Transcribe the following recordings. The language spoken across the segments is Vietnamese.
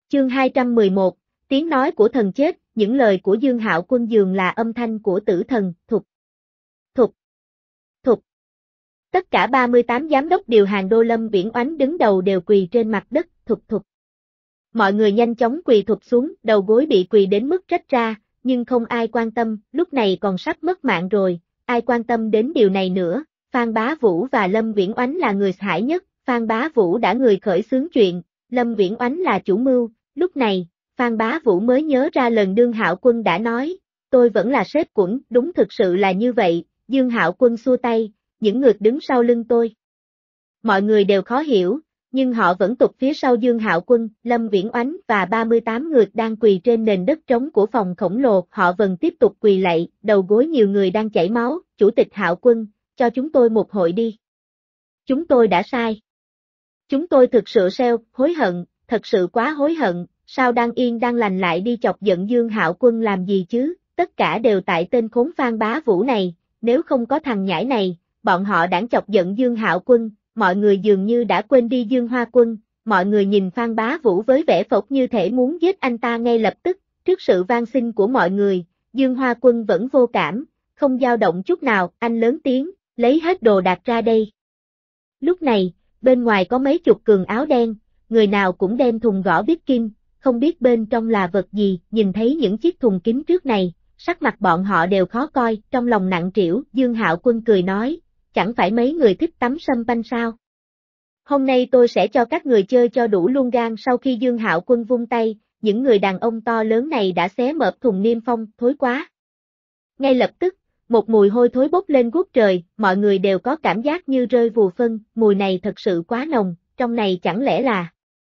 Chương 211, tiếng nói của thần chết, những lời của Dương Hạo Quân dường là âm thanh của tử thần, thục, thục, thục. Tất cả 38 giám đốc điều hành đô Lâm Viễn Oánh đứng đầu đều quỳ trên mặt đất, thục thục. Mọi người nhanh chóng quỳ thục xuống, đầu gối bị quỳ đến mức rách ra, nhưng không ai quan tâm, lúc này còn sắp mất mạng rồi, ai quan tâm đến điều này nữa. Phan Bá Vũ và Lâm Viễn Oánh là người hại nhất, Phan Bá Vũ đã người khởi xướng chuyện, Lâm Viễn Oánh là chủ mưu. Lúc này, Phan Bá Vũ mới nhớ ra lần Dương Hạo Quân đã nói, tôi vẫn là sếp quẩn, đúng thực sự là như vậy. Dương Hạo Quân xua tay, những người đứng sau lưng tôi. Mọi người đều khó hiểu, nhưng họ vẫn tục phía sau Dương Hạo Quân, Lâm Viễn Oánh và 38 người đang quỳ trên nền đất trống của phòng khổng lồ, họ vẫn tiếp tục quỳ lạy, đầu gối nhiều người đang chảy máu, Chủ tịch Hạo Quân, cho chúng tôi một hội đi. Chúng tôi đã sai. Chúng tôi thực sự hối hận, thật sự quá hối hận, sao đang yên đang lành lại đi chọc giận Dương Hạo Quân làm gì chứ, tất cả đều tại tên khốn Phan Bá Vũ này, nếu không có thằng nhãi này, bọn họ đã chọc giận Dương Hạo Quân, mọi người dường như đã quên đi Dương Hoa Quân, mọi người nhìn Phan Bá Vũ với vẻ phộc như thể muốn giết anh ta ngay lập tức, trước sự van xin của mọi người, Dương Hoa Quân vẫn vô cảm, không dao động chút nào, anh lớn tiếng, lấy hết đồ đạc ra đây. Lúc này, bên ngoài có mấy chục cường áo đen, người nào cũng đem thùng gõ biết kim, không biết bên trong là vật gì, nhìn thấy những chiếc thùng kính trước này, sắc mặt bọn họ đều khó coi, trong lòng nặng trĩu, Dương Hạo Quân cười nói, chẳng phải mấy người thích tắm sâm panh sao? Hôm nay tôi sẽ cho các người chơi cho đủ luôn gan. Sau khi Dương Hạo Quân vung tay, những người đàn ông to lớn này đã xé mở thùng niêm phong, thối quá. Ngay lập tức, một mùi hôi thối bốc lên ngút trời, mọi người đều có cảm giác như rơi vù phân, mùi này thật sự quá nồng, trong này chẳng lẽ là...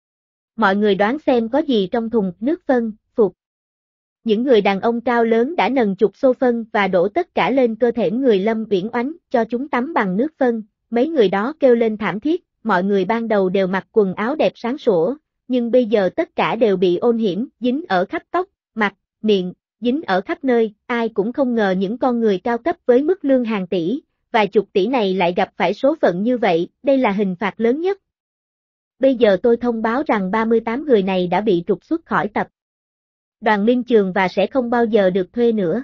Mọi người đoán xem có gì trong thùng, nước phân, phục. Những người đàn ông cao lớn đã nần chục xô phân và đổ tất cả lên cơ thể người Lâm Viễn Oánh, cho chúng tắm bằng nước phân, mấy người đó kêu lên thảm thiết, mọi người ban đầu đều mặc quần áo đẹp sáng sủa, nhưng bây giờ tất cả đều bị ôn hiểm, dính ở khắp tóc, mặt, miệng, dính ở khắp nơi, ai cũng không ngờ những con người cao cấp với mức lương hàng tỷ, vài chục tỷ này lại gặp phải số phận như vậy, đây là hình phạt lớn nhất. Bây giờ tôi thông báo rằng 38 người này đã bị trục xuất khỏi tập đoàn Minh Trường và sẽ không bao giờ được thuê nữa.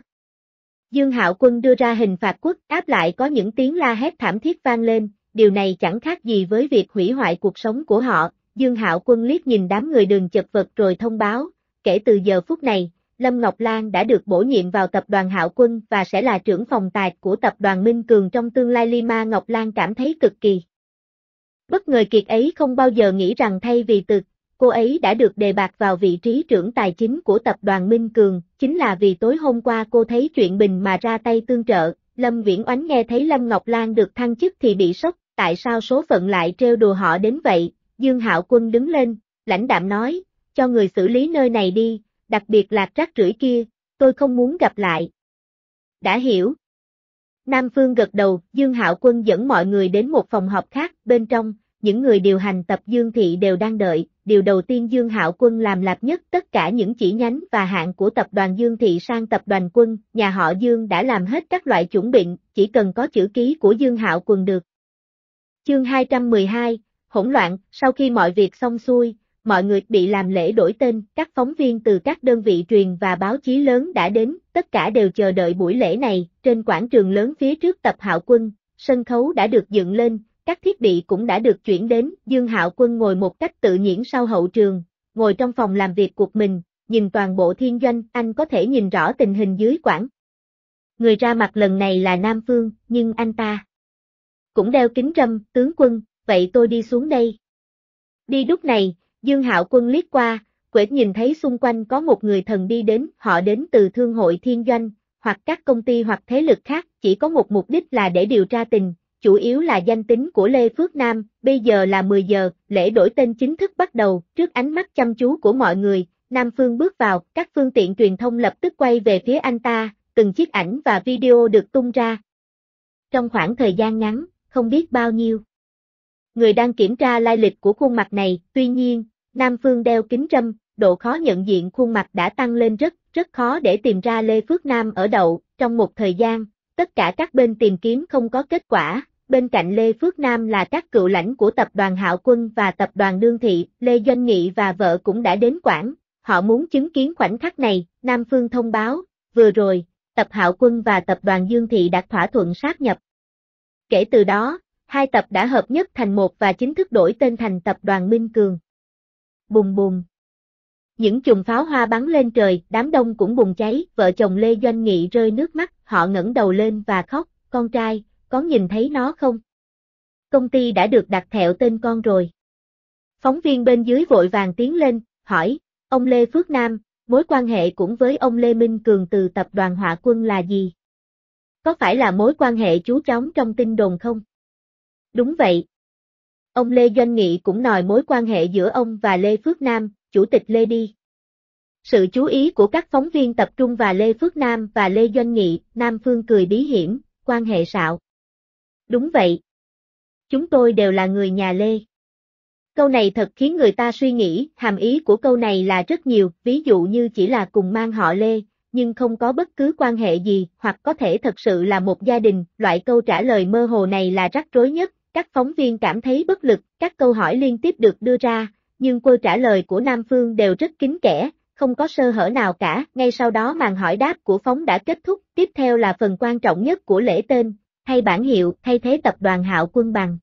Dương Hạo Quân đưa ra hình phạt quốc áp, lại có những tiếng la hét thảm thiết vang lên, điều này chẳng khác gì với việc hủy hoại cuộc sống của họ. Dương Hạo Quân liếc nhìn đám người đường chật vật rồi thông báo, kể từ giờ phút này, Lâm Ngọc Lan đã được bổ nhiệm vào tập đoàn Hạo Quân và sẽ là trưởng phòng tài của tập đoàn Minh Cường trong tương lai. Lima Ngọc Lan cảm thấy cực kỳ bất ngờ, kiệt ấy không bao giờ nghĩ rằng thay vì cô ấy đã được đề bạt vào vị trí trưởng tài chính của tập đoàn Minh Cường, chính là vì tối hôm qua cô thấy chuyện Bình mà ra tay tương trợ. Lâm Viễn Oánh nghe thấy Lâm Ngọc Lan được thăng chức thì bị sốc, tại sao số phận lại trêu đùa họ đến vậy? Dương Hạo Quân đứng lên, lãnh đạm nói, cho người xử lý nơi này đi, đặc biệt là rác rưởi kia, tôi không muốn gặp lại. Đã hiểu. Nam Phương gật đầu, Dương Hạo Quân dẫn mọi người đến một phòng họp khác, bên trong, những người điều hành tập Dương Thị đều đang đợi. Điều đầu tiên Dương Hạo Quân làm là nhất tất cả những chỉ nhánh và hạng của tập đoàn Dương Thị sang tập đoàn Quân, nhà họ Dương đã làm hết các loại chuẩn bị, chỉ cần có chữ ký của Dương Hạo Quân được. Chương 212, hỗn loạn. Sau khi mọi việc xong xuôi, mọi người bị làm lễ đổi tên, các phóng viên từ các đơn vị truyền và báo chí lớn đã đến, tất cả đều chờ đợi buổi lễ này. Trên quảng trường lớn phía trước tập Hạo Quân, sân khấu đã được dựng lên, các thiết bị cũng đã được chuyển đến. Dương Hạo Quân ngồi một cách tự nhiên sau hậu trường, ngồi trong phòng làm việc của mình, nhìn toàn bộ thiên doanh, anh có thể nhìn rõ tình hình dưới quảng. Người ra mặt lần này là Nam Phương, nhưng anh ta cũng đeo kính râm. Tướng quân, vậy tôi đi xuống đây. Đi. Lúc này, Dương Hạo Quân liếc qua, quệt nhìn thấy xung quanh có một người thần đi đến, họ đến từ thương hội thiên doanh, hoặc các công ty hoặc thế lực khác, chỉ có một mục đích là để điều tra tình, chủ yếu là danh tính của Lê Phước Nam. Bây giờ là 10 giờ, lễ đổi tên chính thức bắt đầu, trước ánh mắt chăm chú của mọi người, Nam Phương bước vào, các phương tiện truyền thông lập tức quay về phía anh ta, từng chiếc ảnh và video được tung ra. Trong khoảng thời gian ngắn, không biết bao nhiêu người đang kiểm tra lai lịch của khuôn mặt này, tuy nhiên, Nam Phương đeo kính râm, độ khó nhận diện khuôn mặt đã tăng lên rất khó để tìm ra Lê Phước Nam ở đâu. Trong một thời gian, tất cả các bên tìm kiếm không có kết quả, bên cạnh Lê Phước Nam là các cựu lãnh của tập đoàn Hạo Quân và tập đoàn Đương Thị, Lê Doanh Nghị và vợ cũng đã đến quảng, họ muốn chứng kiến khoảnh khắc này, Nam Phương thông báo, vừa rồi, tập Hạo Quân và tập đoàn Dương Thị đạt thỏa thuận sát nhập. Kể từ đó, hai tập đã hợp nhất thành một và chính thức đổi tên thành tập đoàn Minh Cường. Bùng bùng. Những chùm pháo hoa bắn lên trời, đám đông cũng bùng cháy, vợ chồng Lê Doanh Nghị rơi nước mắt, họ ngẩng đầu lên và khóc, con trai, có nhìn thấy nó không? Công ty đã được đặt thẹo tên con rồi. Phóng viên bên dưới vội vàng tiến lên, hỏi, ông Lê Phước Nam, mối quan hệ cũng với ông Lê Minh Cường từ tập đoàn Hạo Quân là gì? Có phải là mối quan hệ chú chóng trong tin đồn không? Đúng vậy. Ông Lê Doanh Nghị cũng nói mối quan hệ giữa ông và Lê Phước Nam, chủ tịch Lê đi. Sự chú ý của các phóng viên tập trung vào Lê Phước Nam và Lê Doanh Nghị, Nam Phương cười bí hiểm, quan hệ sạo. Đúng vậy. Chúng tôi đều là người nhà Lê. Câu này thật khiến người ta suy nghĩ, hàm ý của câu này là rất nhiều, ví dụ như chỉ là cùng mang họ Lê, nhưng không có bất cứ quan hệ gì, hoặc có thể thật sự là một gia đình, loại câu trả lời mơ hồ này là rắc rối nhất, các phóng viên cảm thấy bất lực, các câu hỏi liên tiếp được đưa ra, nhưng câu trả lời của Nam Phương đều rất kín kẽ, không có sơ hở nào cả, ngay sau đó màn hỏi đáp của phóng đã kết thúc, tiếp theo là phần quan trọng nhất của lễ tên, thay bản hiệu, thay thế tập đoàn Hạo Quân bằng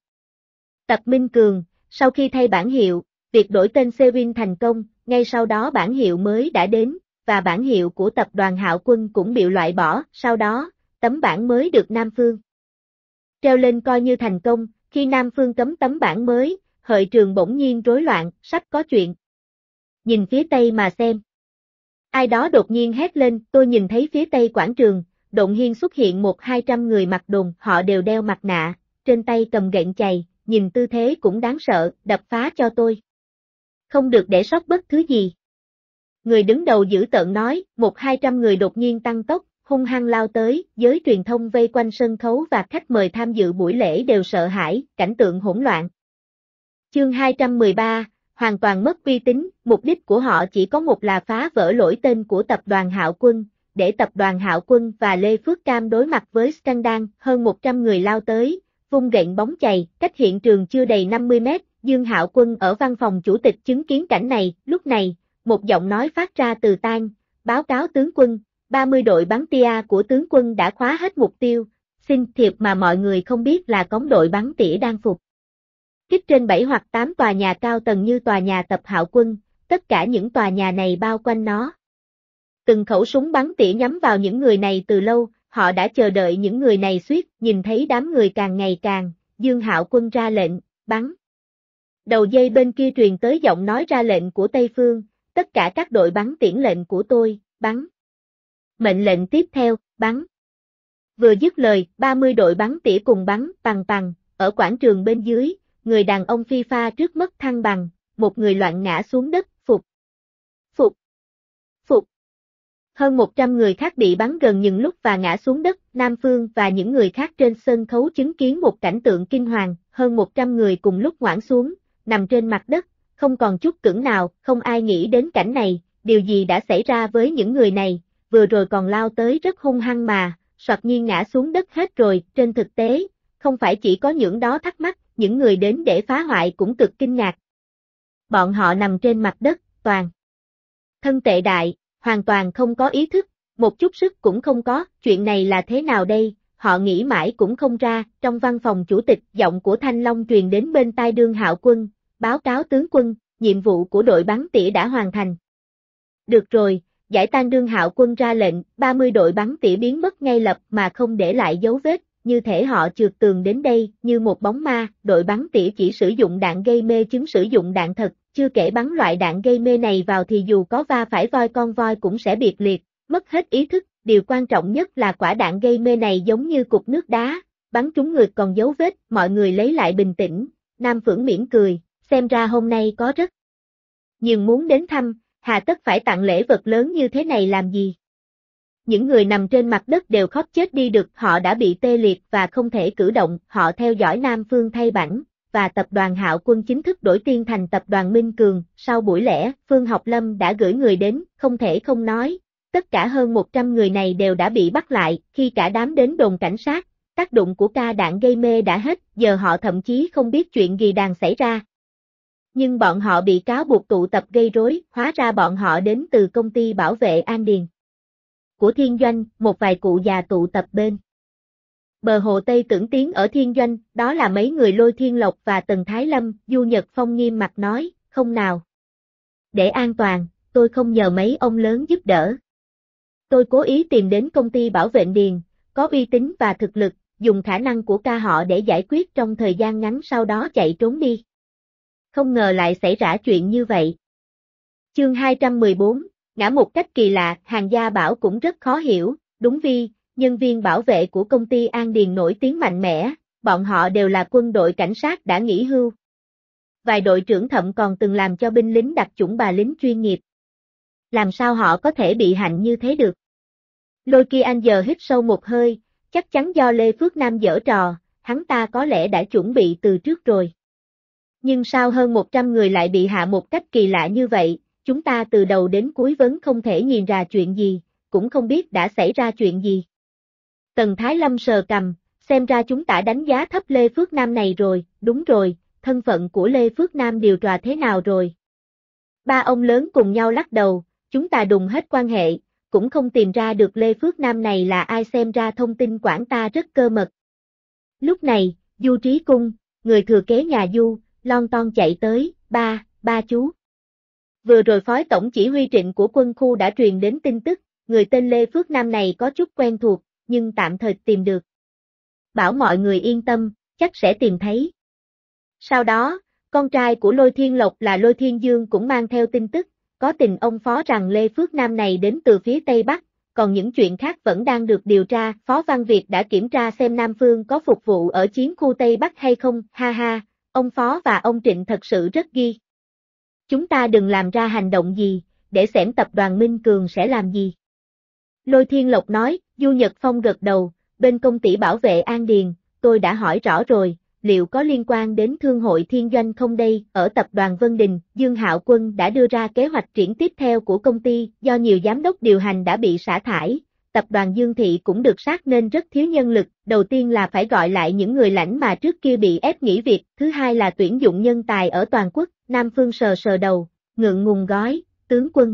tập Minh Cường. Sau khi thay bản hiệu, việc đổi tên Sewin thành công, ngay sau đó bản hiệu mới đã đến, và bản hiệu của tập đoàn Hạo Quân cũng bị loại bỏ, sau đó, tấm bảng mới được Nam Phương treo lên coi như thành công, khi Nam Phương cấm tấm bảng mới, hội trường bỗng nhiên rối loạn, sắp có chuyện. Nhìn phía tây mà xem. Ai đó đột nhiên hét lên, tôi nhìn thấy phía tây quảng trường, đột nhiên xuất hiện 100-200 người mặc đồn, họ đều đeo mặt nạ, trên tay cầm gậy chày, nhìn tư thế cũng đáng sợ, đập phá cho tôi. Không được để sót bất thứ gì. Người đứng đầu dữ tợn nói, 100-200 người đột nhiên tăng tốc, hung hăng lao tới, giới truyền thông vây quanh sân khấu và khách mời tham dự buổi lễ đều sợ hãi, cảnh tượng hỗn loạn. Chương 213, hoàn toàn mất uy tín, mục đích của họ chỉ có một là phá vỡ lỗi tên của tập đoàn Hạo Quân, để tập đoàn Hạo Quân và Lê Phước Cam đối mặt với scandal, hơn 100 người lao tới, vung gậy bóng chày, cách hiện trường chưa đầy 50 mét, Dương Hạo Quân ở văn phòng chủ tịch chứng kiến cảnh này, lúc này, một giọng nói phát ra từ tai, báo cáo tướng quân, 30 đội bắn tia của tướng quân đã khóa hết mục tiêu, xin thiệp mà mọi người không biết là cống đội bắn tỉa đang phục kích trên 7 hoặc 8 tòa nhà cao tầng như tòa nhà tập Hạo Quân, tất cả những tòa nhà này bao quanh nó. Từng khẩu súng bắn tỉa nhắm vào những người này từ lâu, họ đã chờ đợi những người này suýt, nhìn thấy đám người càng ngày càng, Dương Hạo Quân ra lệnh, bắn. Đầu dây bên kia truyền tới giọng nói ra lệnh của Tây Phương, tất cả các đội bắn tiễn lệnh của tôi, bắn. Mệnh lệnh tiếp theo, bắn. Vừa dứt lời, 30 đội bắn tỉa cùng bắn, pằng pằng, ở quảng trường bên dưới, người đàn ông phi pha trước mất thăng bằng, một người loạn ngã xuống đất, phục. Hơn 100 người khác bị bắn gần những lúc và ngã xuống đất, Nam Phương và những người khác trên sân khấu chứng kiến một cảnh tượng kinh hoàng, hơn 100 người cùng lúc ngoãn xuống, nằm trên mặt đất, không còn chút cưỡng nào, không ai nghĩ đến cảnh này, điều gì đã xảy ra với những người này, vừa rồi còn lao tới rất hung hăng mà, soạt nhiên ngã xuống đất hết rồi, trên thực tế, không phải chỉ có những đó thắc mắc, những người đến để phá hoại cũng cực kinh ngạc. Bọn họ nằm trên mặt đất, toàn thân tệ đại, hoàn toàn không có ý thức, một chút sức cũng không có, chuyện này là thế nào đây, họ nghĩ mãi cũng không ra, trong văn phòng chủ tịch, giọng của Thanh Long truyền đến bên tai Dương Hạo Quân, báo cáo tướng quân, nhiệm vụ của đội bắn tỉa đã hoàn thành. Được rồi, giải tán. Dương Hạo Quân ra lệnh, 30 đội bắn tỉa biến mất ngay lập mà không để lại dấu vết, như thể họ trượt tường đến đây, như một bóng ma, đội bắn tỉa chỉ sử dụng đạn gây mê chứng sử dụng đạn thật, chưa kể bắn loại đạn gây mê này vào thì dù có va phải voi con voi cũng sẽ biệt liệt, mất hết ý thức, điều quan trọng nhất là quả đạn gây mê này giống như cục nước đá, bắn trúng người còn dấu vết, mọi người lấy lại bình tĩnh, Nam Phượng mỉm cười, xem ra hôm nay có rất nhiều muốn đến thăm, hà tất phải tặng lễ vật lớn như thế này làm gì? Những người nằm trên mặt đất đều khóc chết đi được, họ đã bị tê liệt và không thể cử động, họ theo dõi Nam Phương thay bản, và tập đoàn Hạo Quân chính thức đổi tên thành tập đoàn Minh Cường, sau buổi lễ, Phương Học Lâm đã gửi người đến, không thể không nói, tất cả hơn 100 người này đều đã bị bắt lại, khi cả đám đến đồn cảnh sát, Tác dụng của ca đạn gây mê đã hết, giờ họ thậm chí không biết chuyện gì đang xảy ra. Nhưng bọn họ bị cáo buộc tụ tập gây rối, hóa ra bọn họ đến từ công ty bảo vệ An Điền của Thiên Doanh, một vài cụ già tụ tập bên bờ hồ Tây Tưởng Tiến ở Thiên Doanh, đó là mấy người Lôi Thiên Lộc và Tần Thái Lâm. Du Nhật Phong nghiêm mặt nói, không nào. Để an toàn, tôi không nhờ mấy ông lớn giúp đỡ. Tôi cố ý tìm đến công ty bảo vệ Điền, có uy tín và thực lực, dùng khả năng của ca họ để giải quyết trong thời gian ngắn, sau đó chạy trốn đi. Không ngờ lại xảy ra chuyện như vậy. Chương 214, ngã một cách kỳ lạ. Hàng Gia Bảo cũng rất khó hiểu, đúng vì, nhân viên bảo vệ của công ty An Điền nổi tiếng mạnh mẽ, bọn họ đều là quân đội cảnh sát đã nghỉ hưu. Vài đội trưởng thậm còn từng làm cho binh lính đặc chủng bà lính chuyên nghiệp. Làm sao họ có thể bị hạnh như thế được? Lôi Kỳ Anh giờ hít sâu một hơi, chắc chắn do Lê Phước Nam giở trò, hắn ta có lẽ đã chuẩn bị từ trước rồi. Nhưng sao hơn 100 người lại bị hạ một cách kỳ lạ như vậy, chúng ta từ đầu đến cuối vẫn không thể nhìn ra chuyện gì, cũng không biết đã xảy ra chuyện gì. Tần Thái Lâm sờ cằm, xem ra chúng ta đánh giá thấp Lê Phước Nam này rồi, đúng rồi, thân phận của Lê Phước Nam điều tra thế nào rồi? Ba ông lớn cùng nhau lắc đầu, chúng ta đùng hết quan hệ, cũng không tìm ra được Lê Phước Nam này là ai, xem ra thông tin quản ta rất cơ mật. Lúc này, Du Trí Cung, người thừa kế nhà Du, lon ton chạy tới, ba chú. Vừa rồi phó tổng chỉ huy Trịnh của quân khu đã truyền đến tin tức, người tên Lê Phước Nam này có chút quen thuộc, nhưng tạm thời tìm được. Bảo mọi người yên tâm, chắc sẽ tìm thấy. Sau đó, con trai của Lôi Thiên Lộc là Lôi Thiên Dương cũng mang theo tin tức, có tình ông phó rằng Lê Phước Nam này đến từ phía Tây Bắc, còn những chuyện khác vẫn đang được điều tra. Phó Văn Việt đã kiểm tra xem Nam Phương có phục vụ ở chiến khu Tây Bắc hay không, ha ha, ông Phó và ông Trịnh thật sự rất ghi. Chúng ta đừng làm ra hành động gì, để xem tập đoàn Minh Cường sẽ làm gì. Lôi Thiên Lộc nói. Du Nhật Phong gật đầu, bên công ty bảo vệ An Điền, tôi đã hỏi rõ rồi, liệu có liên quan đến Thương hội Thiên Doanh không đây? Ở tập đoàn Vân Đình, Dương Hạo Quân đã đưa ra kế hoạch triển tiếp theo của công ty, do nhiều giám đốc điều hành đã bị sa thải, tập đoàn Dương Thị cũng được sát nên rất thiếu nhân lực. Đầu tiên là phải gọi lại những người lãnh mà trước kia bị ép nghỉ việc, thứ hai là tuyển dụng nhân tài ở toàn quốc. Nam Phương sờ sờ đầu, ngượng ngùng gói, tướng quân.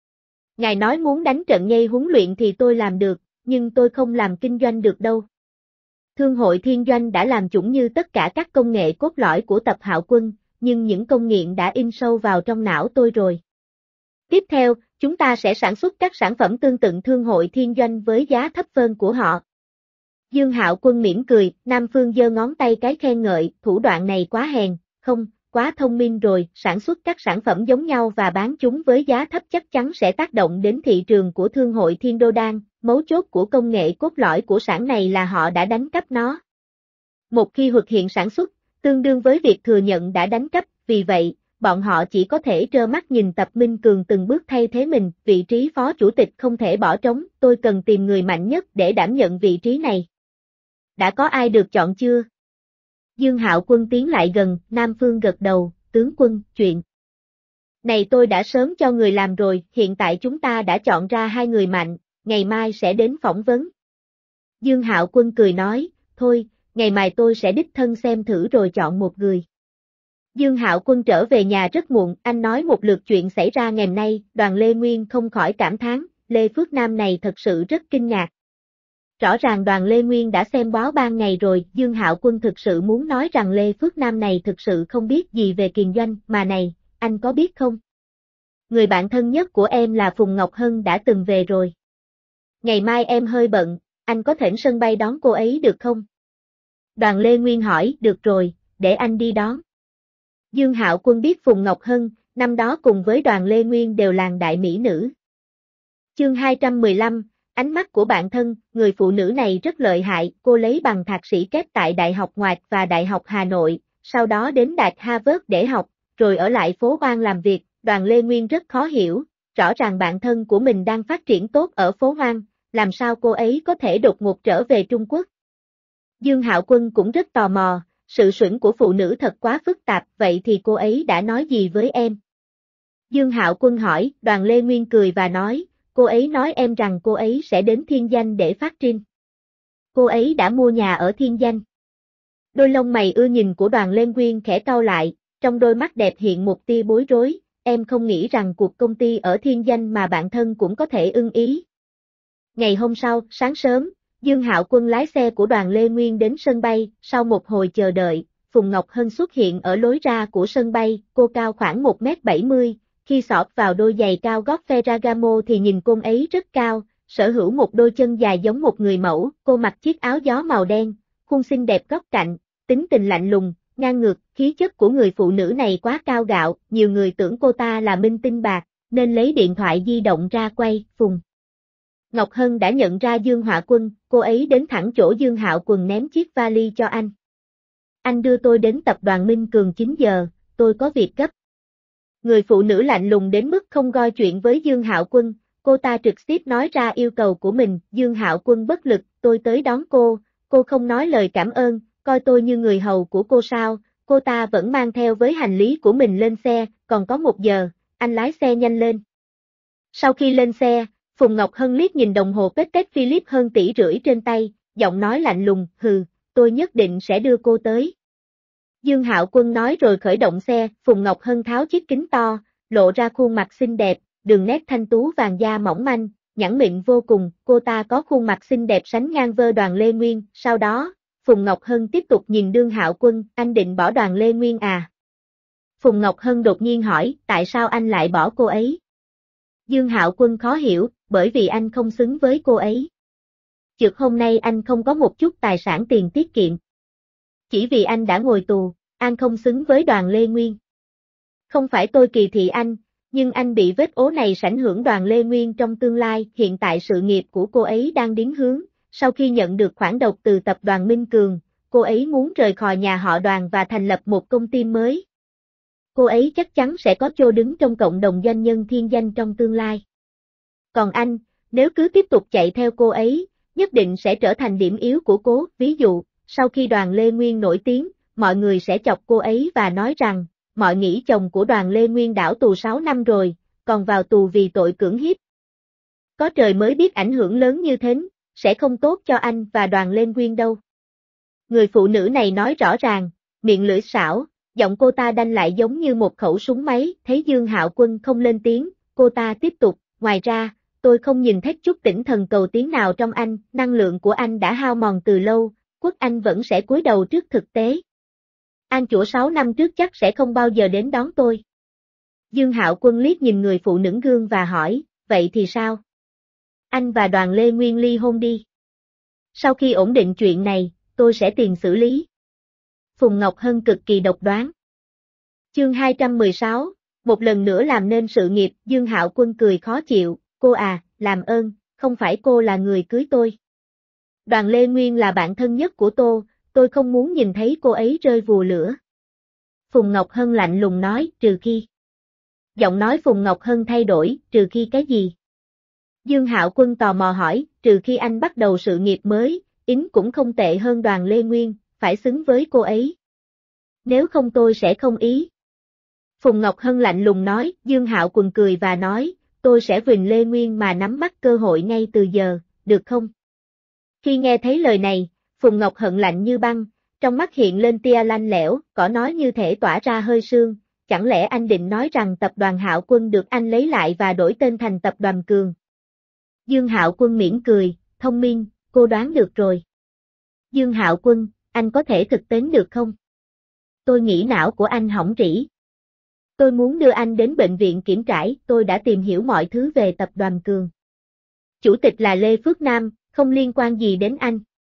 Ngài nói muốn đánh trận nhây huấn luyện thì tôi làm được, nhưng tôi không làm kinh doanh được đâu. Thương hội Thiên Doanh đã làm chủng như tất cả các công nghệ cốt lõi của tập Hạo Quân, nhưng những công nghiện đã in sâu vào trong não tôi rồi. Tiếp theo, chúng ta sẽ sản xuất các sản phẩm tương tự Thương hội Thiên Doanh với giá thấp hơn của họ. Dương Hạo Quân mỉm cười, Nam Phương giơ ngón tay cái khen ngợi, thủ đoạn này quá hèn, không, quá thông minh rồi, sản xuất các sản phẩm giống nhau và bán chúng với giá thấp chắc chắn sẽ tác động đến thị trường của Thương hội Thiên Đô Đan, mấu chốt của công nghệ cốt lõi của sản này là họ đã đánh cắp nó. Một khi thực hiện sản xuất, tương đương với việc thừa nhận đã đánh cắp, vì vậy, bọn họ chỉ có thể trơ mắt nhìn tập Minh Cường từng bước thay thế mình, vị trí phó chủ tịch không thể bỏ trống, tôi cần tìm người mạnh nhất để đảm nhận vị trí này. Đã có ai được chọn chưa? Dương Hạo Quân tiến lại gần, Nam Phương gật đầu, tướng quân, chuyện này tôi đã sớm cho người làm rồi, hiện tại chúng ta đã chọn ra 2 người mạnh, ngày mai sẽ đến phỏng vấn. Dương Hạo Quân cười nói, thôi, ngày mai tôi sẽ đích thân xem thử rồi chọn một người. Dương Hạo Quân trở về nhà rất muộn, anh nói một lượt chuyện xảy ra ngày nay, Đoàn Lê Nguyên không khỏi cảm thán, Lê Phước Nam này thật sự rất kinh ngạc. Rõ ràng Đoàn Lê Nguyên đã xem báo ban ngày rồi, Dương Hạo Quân thực sự muốn nói rằng Lê Phước Nam này thực sự không biết gì về kinh doanh, mà này, anh có biết không? Người bạn thân nhất của em là Phùng Ngọc Hân đã từng về rồi. Ngày mai em hơi bận, anh có thỉnh sân bay đón cô ấy được không? Đoàn Lê Nguyên hỏi, được rồi, để anh đi đón. Dương Hạo Quân biết Phùng Ngọc Hân, năm đó cùng với Đoàn Lê Nguyên đều làng đại mỹ nữ. Chương 215, ánh mắt của bạn thân, người phụ nữ này rất lợi hại, cô lấy bằng thạc sĩ kép tại Đại học Ngoại và Đại học Hà Nội, sau đó đến Đại Harvard để học, rồi ở lại phố Hoan làm việc. Đoàn Lê Nguyên rất khó hiểu, rõ ràng bạn thân của mình đang phát triển tốt ở phố Hoan, làm sao cô ấy có thể đột ngột trở về Trung Quốc. Dương Hạo Quân cũng rất tò mò, sự xuẩn của phụ nữ thật quá phức tạp, vậy thì cô ấy đã nói gì với em? Dương Hạo Quân hỏi, Đoàn Lê Nguyên cười và nói, cô ấy nói em rằng cô ấy sẽ đến Thiên Danh để phát triển. cô ấy đã mua nhà ở Thiên Danh. Đôi lông mày ưa nhìn của Đoàn Lê Nguyên khẽ cau lại, trong đôi mắt đẹp hiện một tia bối rối, em không nghĩ rằng cuộc công ty ở Thiên Danh mà bạn thân cũng có thể ưng ý. Ngày hôm sau, sáng sớm, Dương Hạo Quân lái xe của Đoàn Lê Nguyên đến sân bay, sau một hồi chờ đợi, Phùng Ngọc Hân xuất hiện ở lối ra của sân bay, cô cao khoảng 1m70, khi xỏ vào đôi giày cao gót Ferragamo thì nhìn cô ấy rất cao, sở hữu một đôi chân dài giống một người mẫu, cô mặc chiếc áo gió màu đen, khuôn xinh đẹp góc cạnh, tính tình lạnh lùng, ngang ngược, khí chất của người phụ nữ này quá cao gạo, nhiều người tưởng cô ta là minh tinh bạc, nên lấy điện thoại di động ra quay, Phùng Ngọc Hân đã nhận ra Dương Hạo Quân, cô ấy đến thẳng chỗ Dương Hạo Quân ném chiếc vali cho anh. Anh đưa tôi đến tập đoàn Minh Cường 9 giờ, tôi có việc gấp. Người phụ nữ lạnh lùng đến mức không goi chuyện với Dương Hạo Quân, cô ta trực tiếp nói ra yêu cầu của mình, Dương Hạo Quân bất lực, tôi tới đón cô không nói lời cảm ơn, coi tôi như người hầu của cô sao, cô ta vẫn mang theo với hành lý của mình lên xe, còn có 1 giờ, anh lái xe nhanh lên. Sau khi lên xe, Phùng Ngọc Hân liếc nhìn đồng hồ Patek Philippe hơn 1,5 tỷ trên tay, giọng nói lạnh lùng, hừ, tôi nhất định sẽ đưa cô tới. Dương Hạo Quân nói rồi khởi động xe, Phùng Ngọc Hân tháo chiếc kính to, lộ ra khuôn mặt xinh đẹp, đường nét thanh tú vàng da mỏng manh, nhẵn mịn vô cùng, cô ta có khuôn mặt xinh đẹp sánh ngang với Đoàn Lê Nguyên, sau đó, Phùng Ngọc Hân tiếp tục nhìn Dương Hạo Quân, anh định bỏ Đoàn Lê Nguyên à? Phùng Ngọc Hân đột nhiên hỏi, tại sao anh lại bỏ cô ấy? Dương Hạo Quân khó hiểu, bởi vì anh không xứng với cô ấy. Chợt hôm nay anh không có một chút tài sản tiền tiết kiệm. Chỉ vì anh đã ngồi tù, anh không xứng với Đoàn Lê Nguyên. Không phải tôi kỳ thị anh, nhưng anh bị vết ố này ảnh hưởng Đoàn Lê Nguyên trong tương lai, hiện tại sự nghiệp của cô ấy đang điến hướng, sau khi nhận được khoản độc từ tập đoàn Minh Cường, cô ấy muốn rời khỏi nhà họ Đoàn và thành lập một công ty mới. Cô ấy chắc chắn sẽ có chỗ đứng trong cộng đồng doanh nhân Thiên Danh trong tương lai. Còn anh, nếu cứ tiếp tục chạy theo cô ấy, nhất định sẽ trở thành điểm yếu của cô, ví dụ, sau khi Đoàn Lê Nguyên nổi tiếng, mọi người sẽ chọc cô ấy và nói rằng, mọi nghĩ chồng của Đoàn Lê Nguyên đảo tù 6 năm rồi, còn vào tù vì tội cưỡng hiếp. Có trời mới biết ảnh hưởng lớn như thế, sẽ không tốt cho anh và Đoàn Lê Nguyên đâu. Người phụ nữ này nói rõ ràng, miệng lưỡi xảo, giọng cô ta đanh lại giống như một khẩu súng máy, thấy Dương Hạo Quân không lên tiếng, cô ta tiếp tục, ngoài ra, tôi không nhìn thấy chút tỉnh thần cầu tiến nào trong anh, năng lượng của anh đã hao mòn từ lâu, Quốc Anh vẫn sẽ cúi đầu trước thực tế. An Chủa 6 năm trước chắc sẽ không bao giờ đến đón tôi. Dương Hạo Quân liếc nhìn người phụ nữ gương và hỏi, vậy thì sao? Anh và Đoàn Lê Nguyên ly hôn đi. Sau khi ổn định chuyện này, tôi sẽ tiền xử lý. Phùng Ngọc Hân cực kỳ độc đoán. Chương 216, một lần nữa làm nên sự nghiệp, Dương Hạo Quân cười khó chịu, cô à, làm ơn, không phải cô là người cưới tôi. Đoàn Lê Nguyên là bạn thân nhất của tôi không muốn nhìn thấy cô ấy rơi vùa lửa. Phùng Ngọc Hân lạnh lùng nói, trừ khi. Giọng nói Phùng Ngọc Hân thay đổi, trừ khi cái gì? Dương Hạo Quân tò mò hỏi, trừ khi anh bắt đầu sự nghiệp mới, cũng không tệ hơn Đoàn Lê Nguyên, phải xứng với cô ấy. Nếu không tôi sẽ không ý. Phùng Ngọc Hân lạnh lùng nói, Dương Hạo Quân cười và nói, tôi sẽ vì Lê Nguyên mà nắm bắt cơ hội ngay từ giờ, được không? Khi nghe thấy lời này, Phùng Ngọc Hân lạnh như băng, trong mắt hiện lên tia lạnh lẽo, cỏ nói như thể tỏa ra hơi sương, chẳng lẽ anh định nói rằng tập đoàn Hạo Quân được anh lấy lại và đổi tên thành tập đoàn Cường? Dương Hạo Quân mỉm cười, thông minh, cô đoán được rồi. Dương Hạo Quân, anh có thể thực tế được không? Tôi nghĩ não của anh hỏng rỉ. Tôi muốn đưa anh đến bệnh viện kiểm trải, tôi đã tìm hiểu mọi thứ về tập đoàn Cường. Chủ tịch là Lê Phước Nam, không liên quan gì đến anh.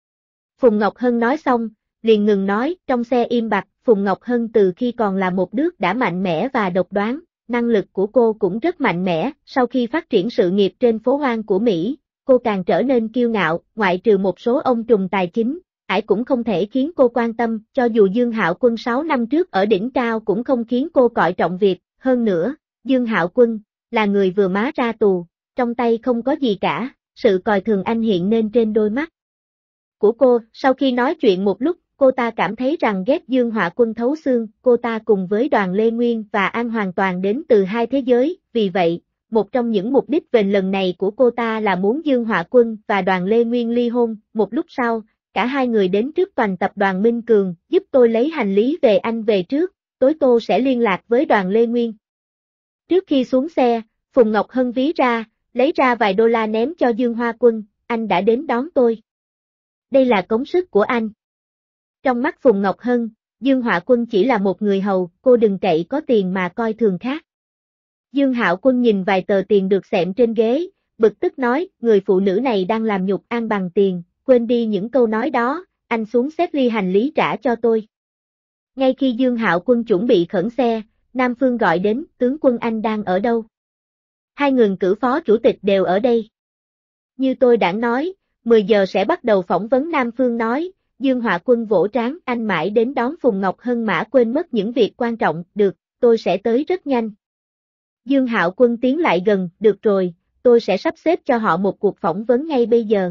Phùng Ngọc Hân nói xong, liền ngừng nói, trong xe im bặt, Phùng Ngọc Hân từ khi còn là một đứa đã mạnh mẽ và độc đoán, năng lực của cô cũng rất mạnh mẽ, sau khi phát triển sự nghiệp trên phố hoang của Mỹ, cô càng trở nên kiêu ngạo, ngoại trừ một số ông trùm tài chính, ai cũng không thể khiến cô quan tâm, cho dù Dương Hạo Quân 6 năm trước ở đỉnh cao cũng không khiến cô coi trọng việc, hơn nữa, Dương Hạo Quân, là người vừa má ra tù, trong tay không có gì cả, sự coi thường anh hiện lên trên đôi mắt của cô, sau khi nói chuyện một lúc, cô ta cảm thấy rằng ghét Dương Hạo Quân thấu xương, cô ta cùng với Đoàn Lê Nguyên và An hoàn toàn đến từ hai thế giới, vì vậy, một trong những mục đích về lần này của cô ta là muốn Dương Họa Quân và Đoàn Lê Nguyên ly hôn. Một lúc sau, cả hai người đến trước toàn tập đoàn Minh Cường, giúp tôi lấy hành lý về, anh về trước, tối tôi sẽ liên lạc với Đoàn Lê Nguyên. Trước khi xuống xe, Phùng Ngọc Hân ví ra, lấy ra vài đô la ném cho Dương Hoa Quân, anh đã đến đón tôi. Đây là cống sức của anh. Trong mắt Phùng Ngọc Hân, Dương Họa Quân chỉ là một người hầu, cô đừng cậy có tiền mà coi thường khác. Dương Hạo Quân nhìn vài tờ tiền được xẹm trên ghế, bực tức nói, người phụ nữ này đang làm nhục An bằng tiền, quên đi những câu nói đó, anh xuống xếp ly hành lý trả cho tôi. Ngay khi Dương Hạo Quân chuẩn bị khởi xe, Nam Phương gọi đến, tướng quân anh đang ở đâu? Hai người cử phó chủ tịch đều ở đây. Như tôi đã nói, 10 giờ sẽ bắt đầu phỏng vấn, Nam Phương nói. Dương Họa Quân vỗ trán, anh mãi đến đón Phùng Ngọc Hân mà quên mất những việc quan trọng, được, tôi sẽ tới rất nhanh. Dương Hạo Quân tiến lại gần, được rồi, tôi sẽ sắp xếp cho họ một cuộc phỏng vấn ngay bây giờ.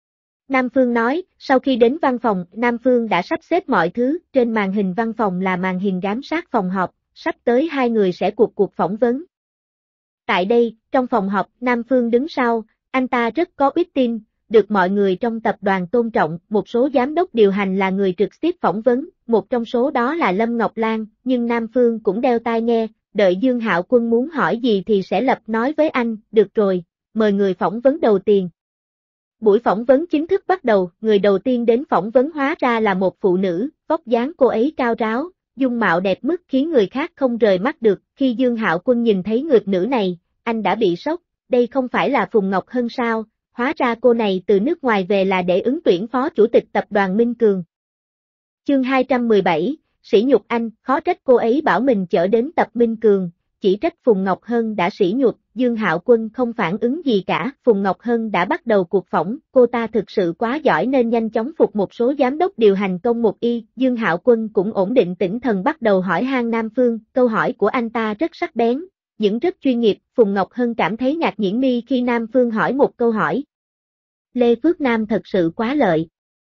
Nam Phương nói, sau khi đến văn phòng, Nam Phương đã sắp xếp mọi thứ, trên màn hình văn phòng là màn hình giám sát phòng họp, sắp tới hai người sẽ cuộc phỏng vấn. Tại đây, trong phòng họp, Nam Phương đứng sau, anh ta rất có uy tín, được mọi người trong tập đoàn tôn trọng, một số giám đốc điều hành là người trực tiếp phỏng vấn, một trong số đó là Lâm Ngọc Lan, nhưng Nam Phương cũng đeo tai nghe, đợi Dương Hạo Quân muốn hỏi gì thì sẽ lập nói với anh, được rồi, mời người phỏng vấn đầu tiên. Buổi phỏng vấn chính thức bắt đầu, người đầu tiên đến phỏng vấn hóa ra là một phụ nữ, vóc dáng cô ấy cao ráo, dung mạo đẹp mức khiến người khác không rời mắt được, khi Dương Hạo Quân nhìn thấy người nữ này, anh đã bị sốc, đây không phải là Phùng Ngọc Hân sao? Hóa ra cô này từ nước ngoài về là để ứng tuyển phó chủ tịch tập đoàn Minh Cường. Chương 217, sỉ nhục anh, khó trách cô ấy bảo mình chở đến tập Minh Cường, chỉ trách Phùng Ngọc Hân đã sỉ nhục, Dương Hạo Quân không phản ứng gì cả, Phùng Ngọc Hân đã bắt đầu cuộc phỏng, cô ta thực sự quá giỏi nên nhanh chóng phục một số giám đốc điều hành công một y, Dương Hạo Quân cũng ổn định tinh thần bắt đầu hỏi han Nam Phương, câu hỏi của anh ta rất sắc bén, những rất chuyên nghiệp, Phùng Ngọc Hân cảm thấy ngạc nhiên khi Nam Phương hỏi một câu hỏi. Lê Phước Nam thật sự quá lợi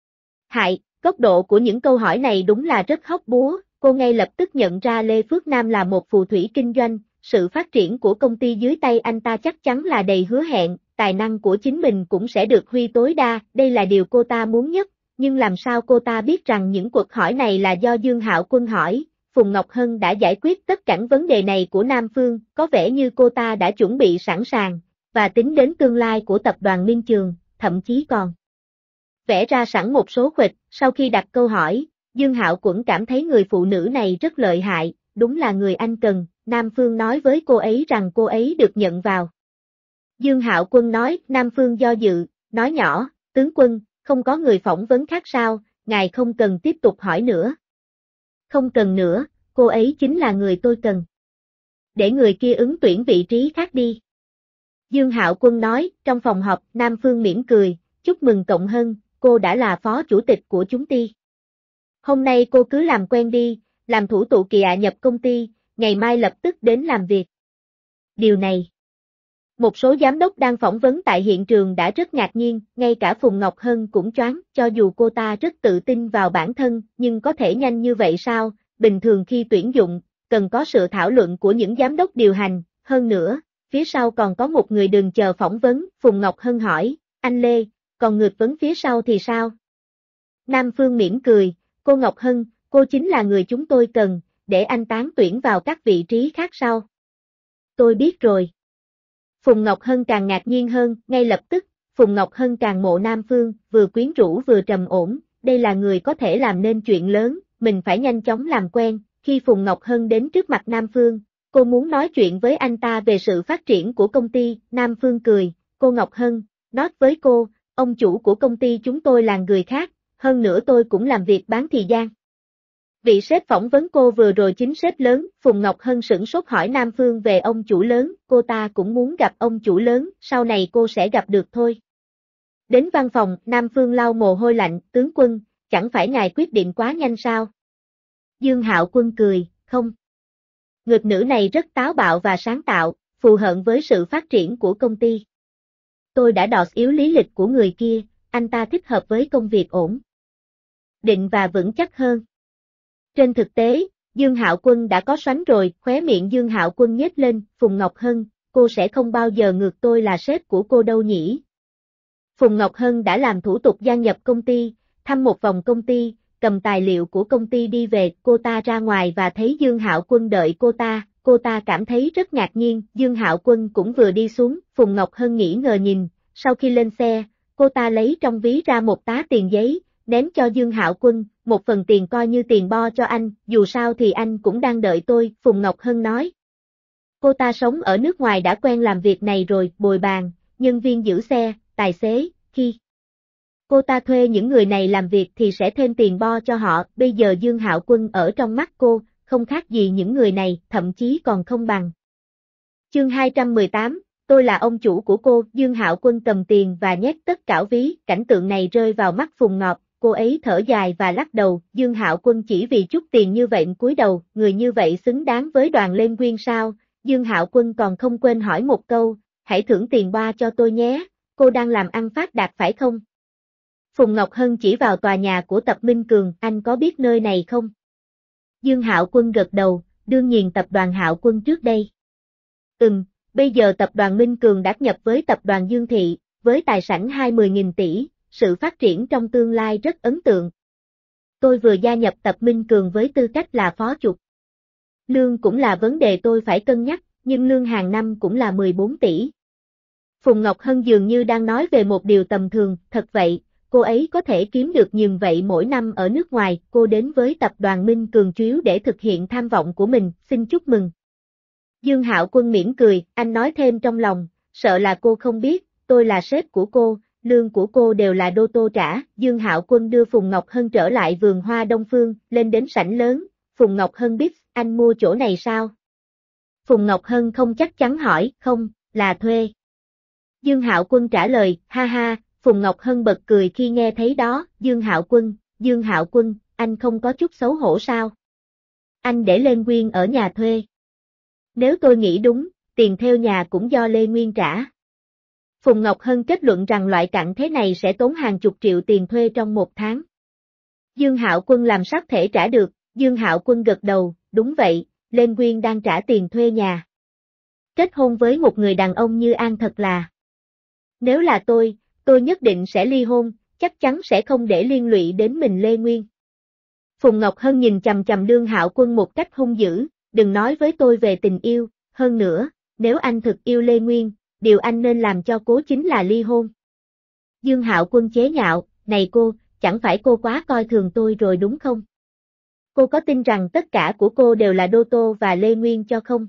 hại, góc độ của những câu hỏi này đúng là rất hóc búa, cô ngay lập tức nhận ra Lê Phước Nam là một phù thủy kinh doanh, sự phát triển của công ty dưới tay anh ta chắc chắn là đầy hứa hẹn, tài năng của chính mình cũng sẽ được huy tối đa, đây là điều cô ta muốn nhất, nhưng làm sao cô ta biết rằng những cuộc hỏi này là do Dương Hạo Quân hỏi, Phùng Ngọc Hân đã giải quyết tất cả vấn đề này của Nam Phương, có vẻ như cô ta đã chuẩn bị sẵn sàng, và tính đến tương lai của tập đoàn Minh Trường, thậm chí còn vẽ ra sẵn một số khuỷt, sau khi đặt câu hỏi, Dương Hạo Quân cảm thấy người phụ nữ này rất lợi hại, đúng là người anh cần, Nam Phương nói với cô ấy rằng cô ấy được nhận vào. Dương Hạo Quân nói, Nam Phương do dự, nói nhỏ, tướng quân, không có người phỏng vấn khác sao, ngài không cần tiếp tục hỏi nữa. Không cần nữa, cô ấy chính là người tôi cần. Để người kia ứng tuyển vị trí khác đi. Dương Hạo Quân nói, trong phòng họp, Nam Phương mỉm cười, chúc mừng Cộng Hân, cô đã là phó chủ tịch của chúng ty. Hôm nay cô cứ làm quen đi, làm thủ tục kỳ nhập công ty, ngày mai lập tức đến làm việc. Điều này. Một số giám đốc đang phỏng vấn tại hiện trường đã rất ngạc nhiên, ngay cả Phùng Ngọc Hân cũng choáng, cho dù cô ta rất tự tin vào bản thân, nhưng có thể nhanh như vậy sao, bình thường khi tuyển dụng, cần có sự thảo luận của những giám đốc điều hành, hơn nữa, phía sau còn có một người đường chờ phỏng vấn, Phùng Ngọc Hân hỏi, anh Lê, còn người vấn phía sau thì sao? Nam Phương mỉm cười, cô Ngọc Hân, cô chính là người chúng tôi cần, để anh tán tuyển vào các vị trí khác sau. Tôi biết rồi. Phùng Ngọc Hân càng ngạc nhiên hơn, ngay lập tức, Phùng Ngọc Hân càng mộ Nam Phương, vừa quyến rũ vừa trầm ổn, đây là người có thể làm nên chuyện lớn, mình phải nhanh chóng làm quen, khi Phùng Ngọc Hân đến trước mặt Nam Phương, cô muốn nói chuyện với anh ta về sự phát triển của công ty, Nam Phương cười, cô Ngọc Hân, nói với cô, ông chủ của công ty chúng tôi là người khác, hơn nữa tôi cũng làm việc bán thời gian. Vị sếp phỏng vấn cô vừa rồi chính sếp lớn, Phùng Ngọc Hân sửng sốt hỏi Nam Phương về ông chủ lớn, cô ta cũng muốn gặp ông chủ lớn, sau này cô sẽ gặp được thôi. Đến văn phòng, Nam Phương lau mồ hôi lạnh, tướng quân, chẳng phải ngài quyết định quá nhanh sao? Dương Hạo Quân cười, không. Người nữ này rất táo bạo và sáng tạo, phù hợp với sự phát triển của công ty. Tôi đã đo yếu lý lịch của người kia, anh ta thích hợp với công việc ổn định và vững chắc hơn. Trên thực tế, Dương Hạo Quân đã có xoánh rồi, khóe miệng Dương Hạo Quân nhếch lên, Phùng Ngọc Hân, cô sẽ không bao giờ ngược tôi là sếp của cô đâu nhỉ. Phùng Ngọc Hân đã làm thủ tục gia nhập công ty, thăm một vòng công ty, cầm tài liệu của công ty đi về, cô ta ra ngoài và thấy Dương Hạo Quân đợi cô ta cảm thấy rất ngạc nhiên, Dương Hạo Quân cũng vừa đi xuống, Phùng Ngọc Hân nghĩ ngờ nhìn, sau khi lên xe, cô ta lấy trong ví ra một tá tiền giấy, ném cho Dương Hạo Quân, một phần tiền coi như tiền bo cho anh, dù sao thì anh cũng đang đợi tôi, Phùng Ngọc Hân nói. Cô ta sống ở nước ngoài đã quen làm việc này rồi, bồi bàn, nhân viên giữ xe, tài xế, khi cô ta thuê những người này làm việc thì sẽ thêm tiền bo cho họ, bây giờ Dương Hạo Quân ở trong mắt cô, không khác gì những người này, thậm chí còn không bằng. Chương 218, tôi là ông chủ của cô, Dương Hạo Quân cầm tiền và nhét tất cả ví, cảnh tượng này rơi vào mắt Phùng Ngọc, cô ấy thở dài và lắc đầu, Dương Hạo Quân chỉ vì chút tiền như vậy cúi đầu, người như vậy xứng đáng với Đoàn Lên Nguyên sao, Dương Hạo Quân còn không quên hỏi một câu, hãy thưởng tiền bo cho tôi nhé, cô đang làm ăn phát đạt phải không? Phùng Ngọc Hân chỉ vào tòa nhà của Tập Minh Cường, anh có biết nơi này không? Dương Hạo Quân gật đầu, đương nhiên tập đoàn Hạo Quân trước đây. Bây giờ tập đoàn Minh Cường đã nhập với tập đoàn Dương Thị, với tài sản 20.000 tỷ, sự phát triển trong tương lai rất ấn tượng. Tôi vừa gia nhập tập Minh Cường với tư cách là phó chủ. Lương cũng là vấn đề tôi phải cân nhắc, nhưng lương hàng năm cũng là 14 tỷ. Phùng Ngọc Hân dường như đang nói về một điều tầm thường, thật vậy, cô ấy có thể kiếm được nhiều vậy mỗi năm ở nước ngoài, cô đến với tập đoàn Minh Cường chủ yếu để thực hiện tham vọng của mình, xin chúc mừng. Dương Hạo Quân mỉm cười, anh nói thêm trong lòng, sợ là cô không biết, tôi là sếp của cô, lương của cô đều là đô tô trả, Dương Hạo Quân đưa Phùng Ngọc Hân trở lại vườn hoa Đông Phương, lên đến sảnh lớn, Phùng Ngọc Hân biết, anh mua chỗ này sao? Phùng Ngọc Hân không chắc chắn hỏi, không, là thuê. Dương Hạo Quân trả lời, ha ha, Phùng Ngọc Hân bật cười khi nghe thấy đó, Dương Hạo Quân, anh không có chút xấu hổ sao? Anh để Lê Nguyên ở nhà thuê. Nếu tôi nghĩ đúng, tiền theo nhà cũng do Lê Nguyên trả. Phùng Ngọc Hân kết luận rằng loại cặn thế này sẽ tốn hàng chục triệu tiền thuê trong một tháng. Dương Hạo Quân làm sao thể trả được, Dương Hạo Quân gật đầu, đúng vậy, Lê Nguyên đang trả tiền thuê nhà. Kết hôn với một người đàn ông như An thật là. Nếu là tôi nhất định sẽ ly hôn, chắc chắn sẽ không để liên lụy đến mình Lê Nguyên. Phùng Ngọc Hân nhìn chằm chằm Dương Hạo Quân một cách hung dữ, đừng nói với tôi về tình yêu, hơn nữa, nếu anh thực yêu Lê Nguyên, điều anh nên làm cho cô chính là ly hôn. Dương Hạo Quân chế nhạo, này cô, chẳng phải cô quá coi thường tôi rồi đúng không? Cô có tin rằng tất cả của cô đều là Đô Tô và Lê Nguyên cho không?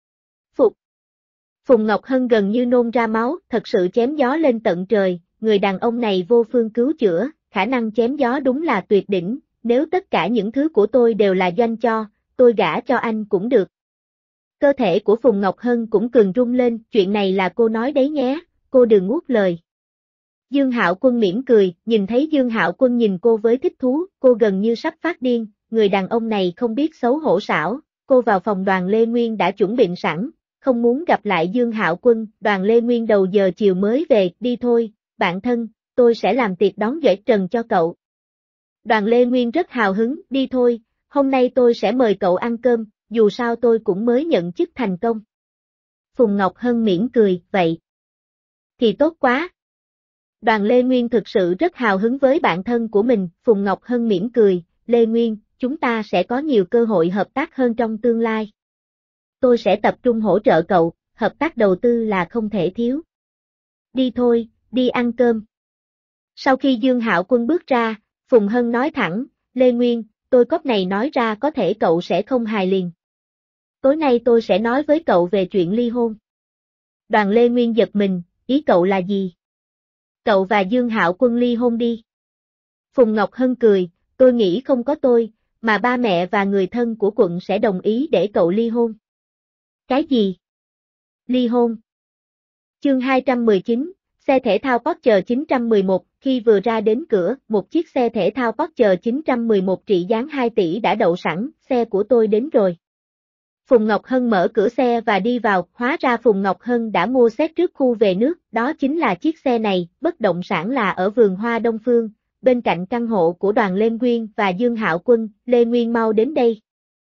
Phùng Ngọc Hân gần như nôn ra máu, thật sự chém gió lên tận trời, người đàn ông này vô phương cứu chữa, khả năng chém gió đúng là tuyệt đỉnh, nếu tất cả những thứ của tôi đều là doanh cho, tôi gả cho anh cũng được. Cơ thể của Phùng Ngọc Hân cũng cường rung lên, chuyện này là cô nói đấy nhé, cô đừng nuốt lời. Dương Hạo Quân mỉm cười, nhìn thấy Dương Hạo Quân nhìn cô với thích thú, cô gần như sắp phát điên, người đàn ông này không biết xấu hổ xảo, cô vào phòng Đoàn Lê Nguyên đã chuẩn bị sẵn, không muốn gặp lại Dương Hạo Quân, Đoàn Lê Nguyên đầu giờ chiều mới về, đi thôi, bạn thân, tôi sẽ làm tiệc đón dễ trần cho cậu. Đoàn Lê Nguyên rất hào hứng, đi thôi, hôm nay tôi sẽ mời cậu ăn cơm, dù sao tôi cũng mới nhận chức thành công. Phùng Ngọc Hân mỉm cười, vậy thì tốt quá. Đoàn Lê Nguyên thực sự rất hào hứng với bạn thân của mình, Phùng Ngọc Hân mỉm cười, Lê Nguyên, chúng ta sẽ có nhiều cơ hội hợp tác hơn trong tương lai. Tôi sẽ tập trung hỗ trợ cậu, hợp tác đầu tư là không thể thiếu. Đi thôi, đi ăn cơm. Sau khi Dương Hạo Quân bước ra, Phùng Hân nói thẳng, Lê Nguyên, tôi cốc này nói ra có thể cậu sẽ không hài liền. Tối nay tôi sẽ nói với cậu về chuyện ly hôn. Đoàn Lê Nguyên giật mình, ý cậu là gì? Cậu và Dương Hạo Quân ly hôn đi. Phùng Ngọc Hân cười, tôi nghĩ không có tôi, mà ba mẹ và người thân của quận sẽ đồng ý để cậu ly hôn. Cái gì? Ly hôn. Chương 219, xe thể thao Porsche 911, khi vừa ra đến cửa, một chiếc xe thể thao Porsche 911 trị giá 2 tỷ đã đậu sẵn, xe của tôi đến rồi. Phùng Ngọc Hân mở cửa xe và đi vào, hóa ra Phùng Ngọc Hân đã mua xét trước khu về nước, đó chính là chiếc xe này, bất động sản là ở vườn hoa Đông Phương, bên cạnh căn hộ của Đoàn Lê Nguyên và Dương Hạo Quân, Lê Nguyên mau đến đây.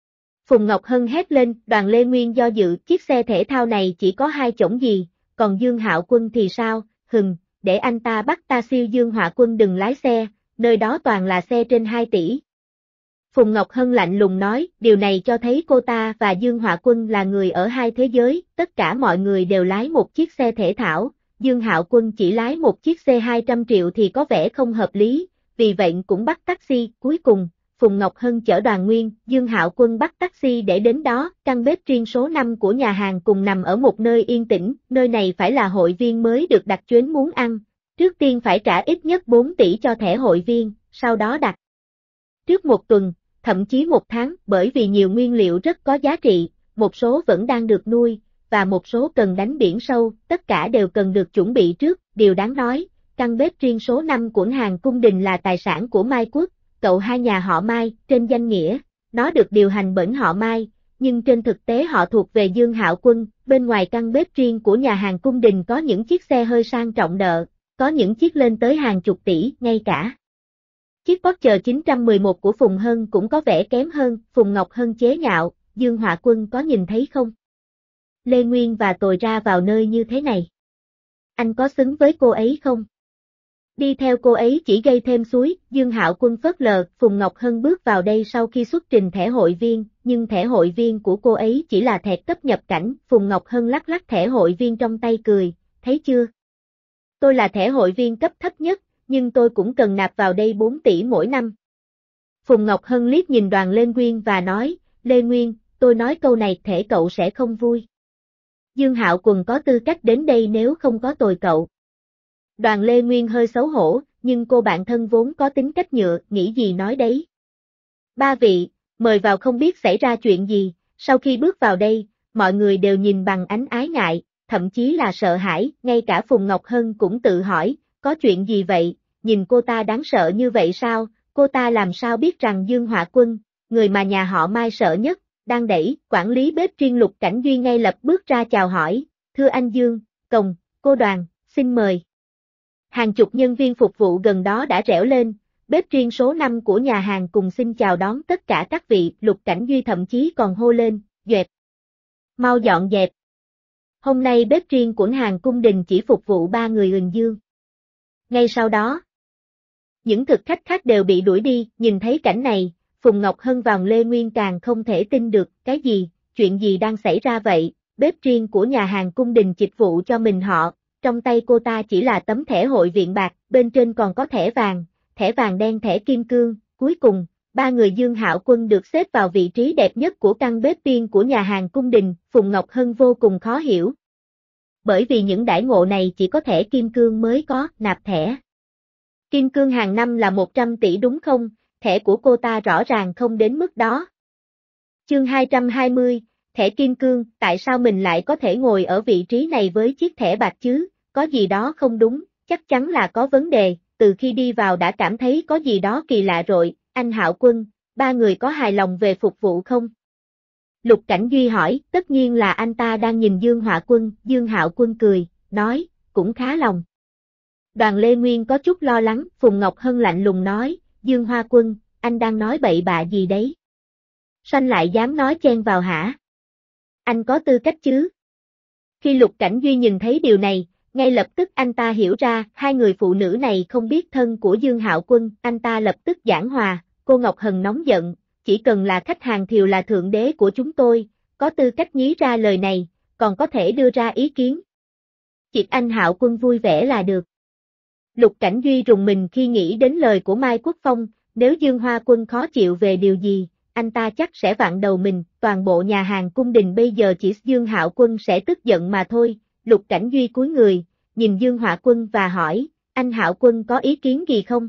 Phùng Ngọc Hân hét lên, Đoàn Lê Nguyên do dự, chiếc xe thể thao này chỉ có 2 chổng gì, còn Dương Hạo Quân thì sao, để anh ta bắt ta siêu Dương Họa Quân đừng lái xe, nơi đó toàn là xe trên 2 tỷ. Phùng Ngọc Hân lạnh lùng nói, điều này cho thấy cô ta và Dương Họa Quân là người ở 2 thế giới, tất cả mọi người đều lái một chiếc xe thể thao, Dương Hạo Quân chỉ lái một chiếc xe 200 triệu thì có vẻ không hợp lý, vì vậy cũng bắt taxi, cuối cùng, Phùng Ngọc Hân chở Đoàn Nguyên, Dương Hạo Quân bắt taxi để đến đó, căn bếp riêng số 5 của nhà hàng cùng nằm ở một nơi yên tĩnh, nơi này phải là hội viên mới được đặt chuyến muốn ăn, trước tiên phải trả ít nhất 4 tỷ cho thẻ hội viên, sau đó đặt. Trước 1 tuần, thậm chí 1 tháng, bởi vì nhiều nguyên liệu rất có giá trị, một số vẫn đang được nuôi, và một số cần đánh biển sâu, tất cả đều cần được chuẩn bị trước, điều đáng nói, căn bếp riêng số 5 của hàng cung đình là tài sản của Mai Quốc, cậu hai nhà họ Mai, trên danh nghĩa, nó được điều hành bởi họ Mai, nhưng trên thực tế họ thuộc về Dương Hạo Quân, bên ngoài căn bếp riêng của nhà hàng cung đình có những chiếc xe hơi sang trọng đợ, có những chiếc lên tới hàng chục tỷ, ngay cả. Chiếc Porsche 911 của Phùng Hân cũng có vẻ kém hơn, Phùng Ngọc Hân chế nhạo, Dương Họa Quân có nhìn thấy không? Lê Nguyên và tôi ra vào nơi như thế này. Anh có xứng với cô ấy không? Đi theo cô ấy chỉ gây thêm xúi, Dương Hạo Quân phớt lờ, Phùng Ngọc Hân bước vào đây sau khi xuất trình thẻ hội viên, nhưng thẻ hội viên của cô ấy chỉ là thẻ cấp nhập cảnh, Phùng Ngọc Hân lắc lắc thẻ hội viên trong tay cười, thấy chưa? Tôi là thẻ hội viên cấp thấp nhất, nhưng tôi cũng cần nạp vào đây 4 tỷ mỗi năm. Phùng Ngọc Hân liếc nhìn Đoàn Lê Nguyên và nói, Lê Nguyên, tôi nói câu này thể cậu sẽ không vui. Dương Hạo Quân có tư cách đến đây nếu không có tôi cậu. Đoàn Lê Nguyên hơi xấu hổ, nhưng cô bạn thân vốn có tính cách nhựa, nghĩ gì nói đấy. 3 vị, mời vào không biết xảy ra chuyện gì, sau khi bước vào đây, mọi người đều nhìn bằng ánh ái ngại, thậm chí là sợ hãi, ngay cả Phùng Ngọc Hân cũng tự hỏi, có chuyện gì vậy, nhìn cô ta đáng sợ như vậy sao, cô ta làm sao biết rằng Dương Họa Quân, người mà nhà họ Mai sợ nhất, đang đẩy, quản lý bếp riêng Lục Cảnh Duy ngay lập bước ra chào hỏi, thưa anh Dương, Cồng, cô Đoàn, xin mời. Hàng chục nhân viên phục vụ gần đó đã rẽo lên, bếp riêng số 5 của nhà hàng cùng xin chào đón tất cả các vị, Lục Cảnh Duy thậm chí còn hô lên, dẹp. Mau dọn dẹp. Hôm nay bếp riêng của hàng cung đình chỉ phục vụ 3 người Huỳnh Dương. Ngay sau đó, những thực khách khác đều bị đuổi đi, nhìn thấy cảnh này, Phùng Ngọc Hân và Lê Nguyên càng không thể tin được, cái gì, chuyện gì đang xảy ra vậy, bếp riêng của nhà hàng cung đình dịch vụ cho mình họ, trong tay cô ta chỉ là tấm thẻ hội viện bạc, bên trên còn có thẻ vàng đen thẻ kim cương, cuối cùng, 3 người Dương Hạo Quân được xếp vào vị trí đẹp nhất của căn bếp riêng của nhà hàng cung đình, Phùng Ngọc Hân vô cùng khó hiểu. Bởi vì những đãi ngộ này chỉ có thẻ kim cương mới có, nạp thẻ. Kim cương hàng năm là 100 tỷ đúng không, thẻ của cô ta rõ ràng không đến mức đó. Chương 220, thẻ kim cương, tại sao mình lại có thể ngồi ở vị trí này với chiếc thẻ bạc chứ, có gì đó không đúng, chắc chắn là có vấn đề, từ khi đi vào đã cảm thấy có gì đó kỳ lạ rồi, anh Hạo Quân, 3 người có hài lòng về phục vụ không? Lục Cảnh Duy hỏi, tất nhiên là anh ta đang nhìn Dương Họa Quân, Dương Hạo Quân cười, nói, cũng khá lòng. Đoàn Lê Nguyên có chút lo lắng, Phùng Ngọc Hân lạnh lùng nói, Dương Hoa Quân, anh đang nói bậy bạ gì đấy? Sanh lại dám nói chen vào hả? Anh có tư cách chứ? Khi Lục Cảnh Duy nhìn thấy điều này, ngay lập tức anh ta hiểu ra, 2 người phụ nữ này không biết thân của Dương Hạo Quân, anh ta lập tức giảng hòa, cô Ngọc Hân nóng giận, chỉ cần là khách hàng Thiều là thượng đế của chúng tôi, có tư cách nhí ra lời này, còn có thể đưa ra ý kiến. Chỉ anh Hạo Quân vui vẻ là được. Lục Cảnh Duy rùng mình khi nghĩ đến lời của Mai Quốc Phong, nếu Dương Hoa Quân khó chịu về điều gì, anh ta chắc sẽ vặn đầu mình, toàn bộ nhà hàng cung đình bây giờ chỉ Dương Hạo Quân sẽ tức giận mà thôi. Lục Cảnh Duy cúi người, nhìn Dương Họa Quân và hỏi, anh Hạo Quân có ý kiến gì không?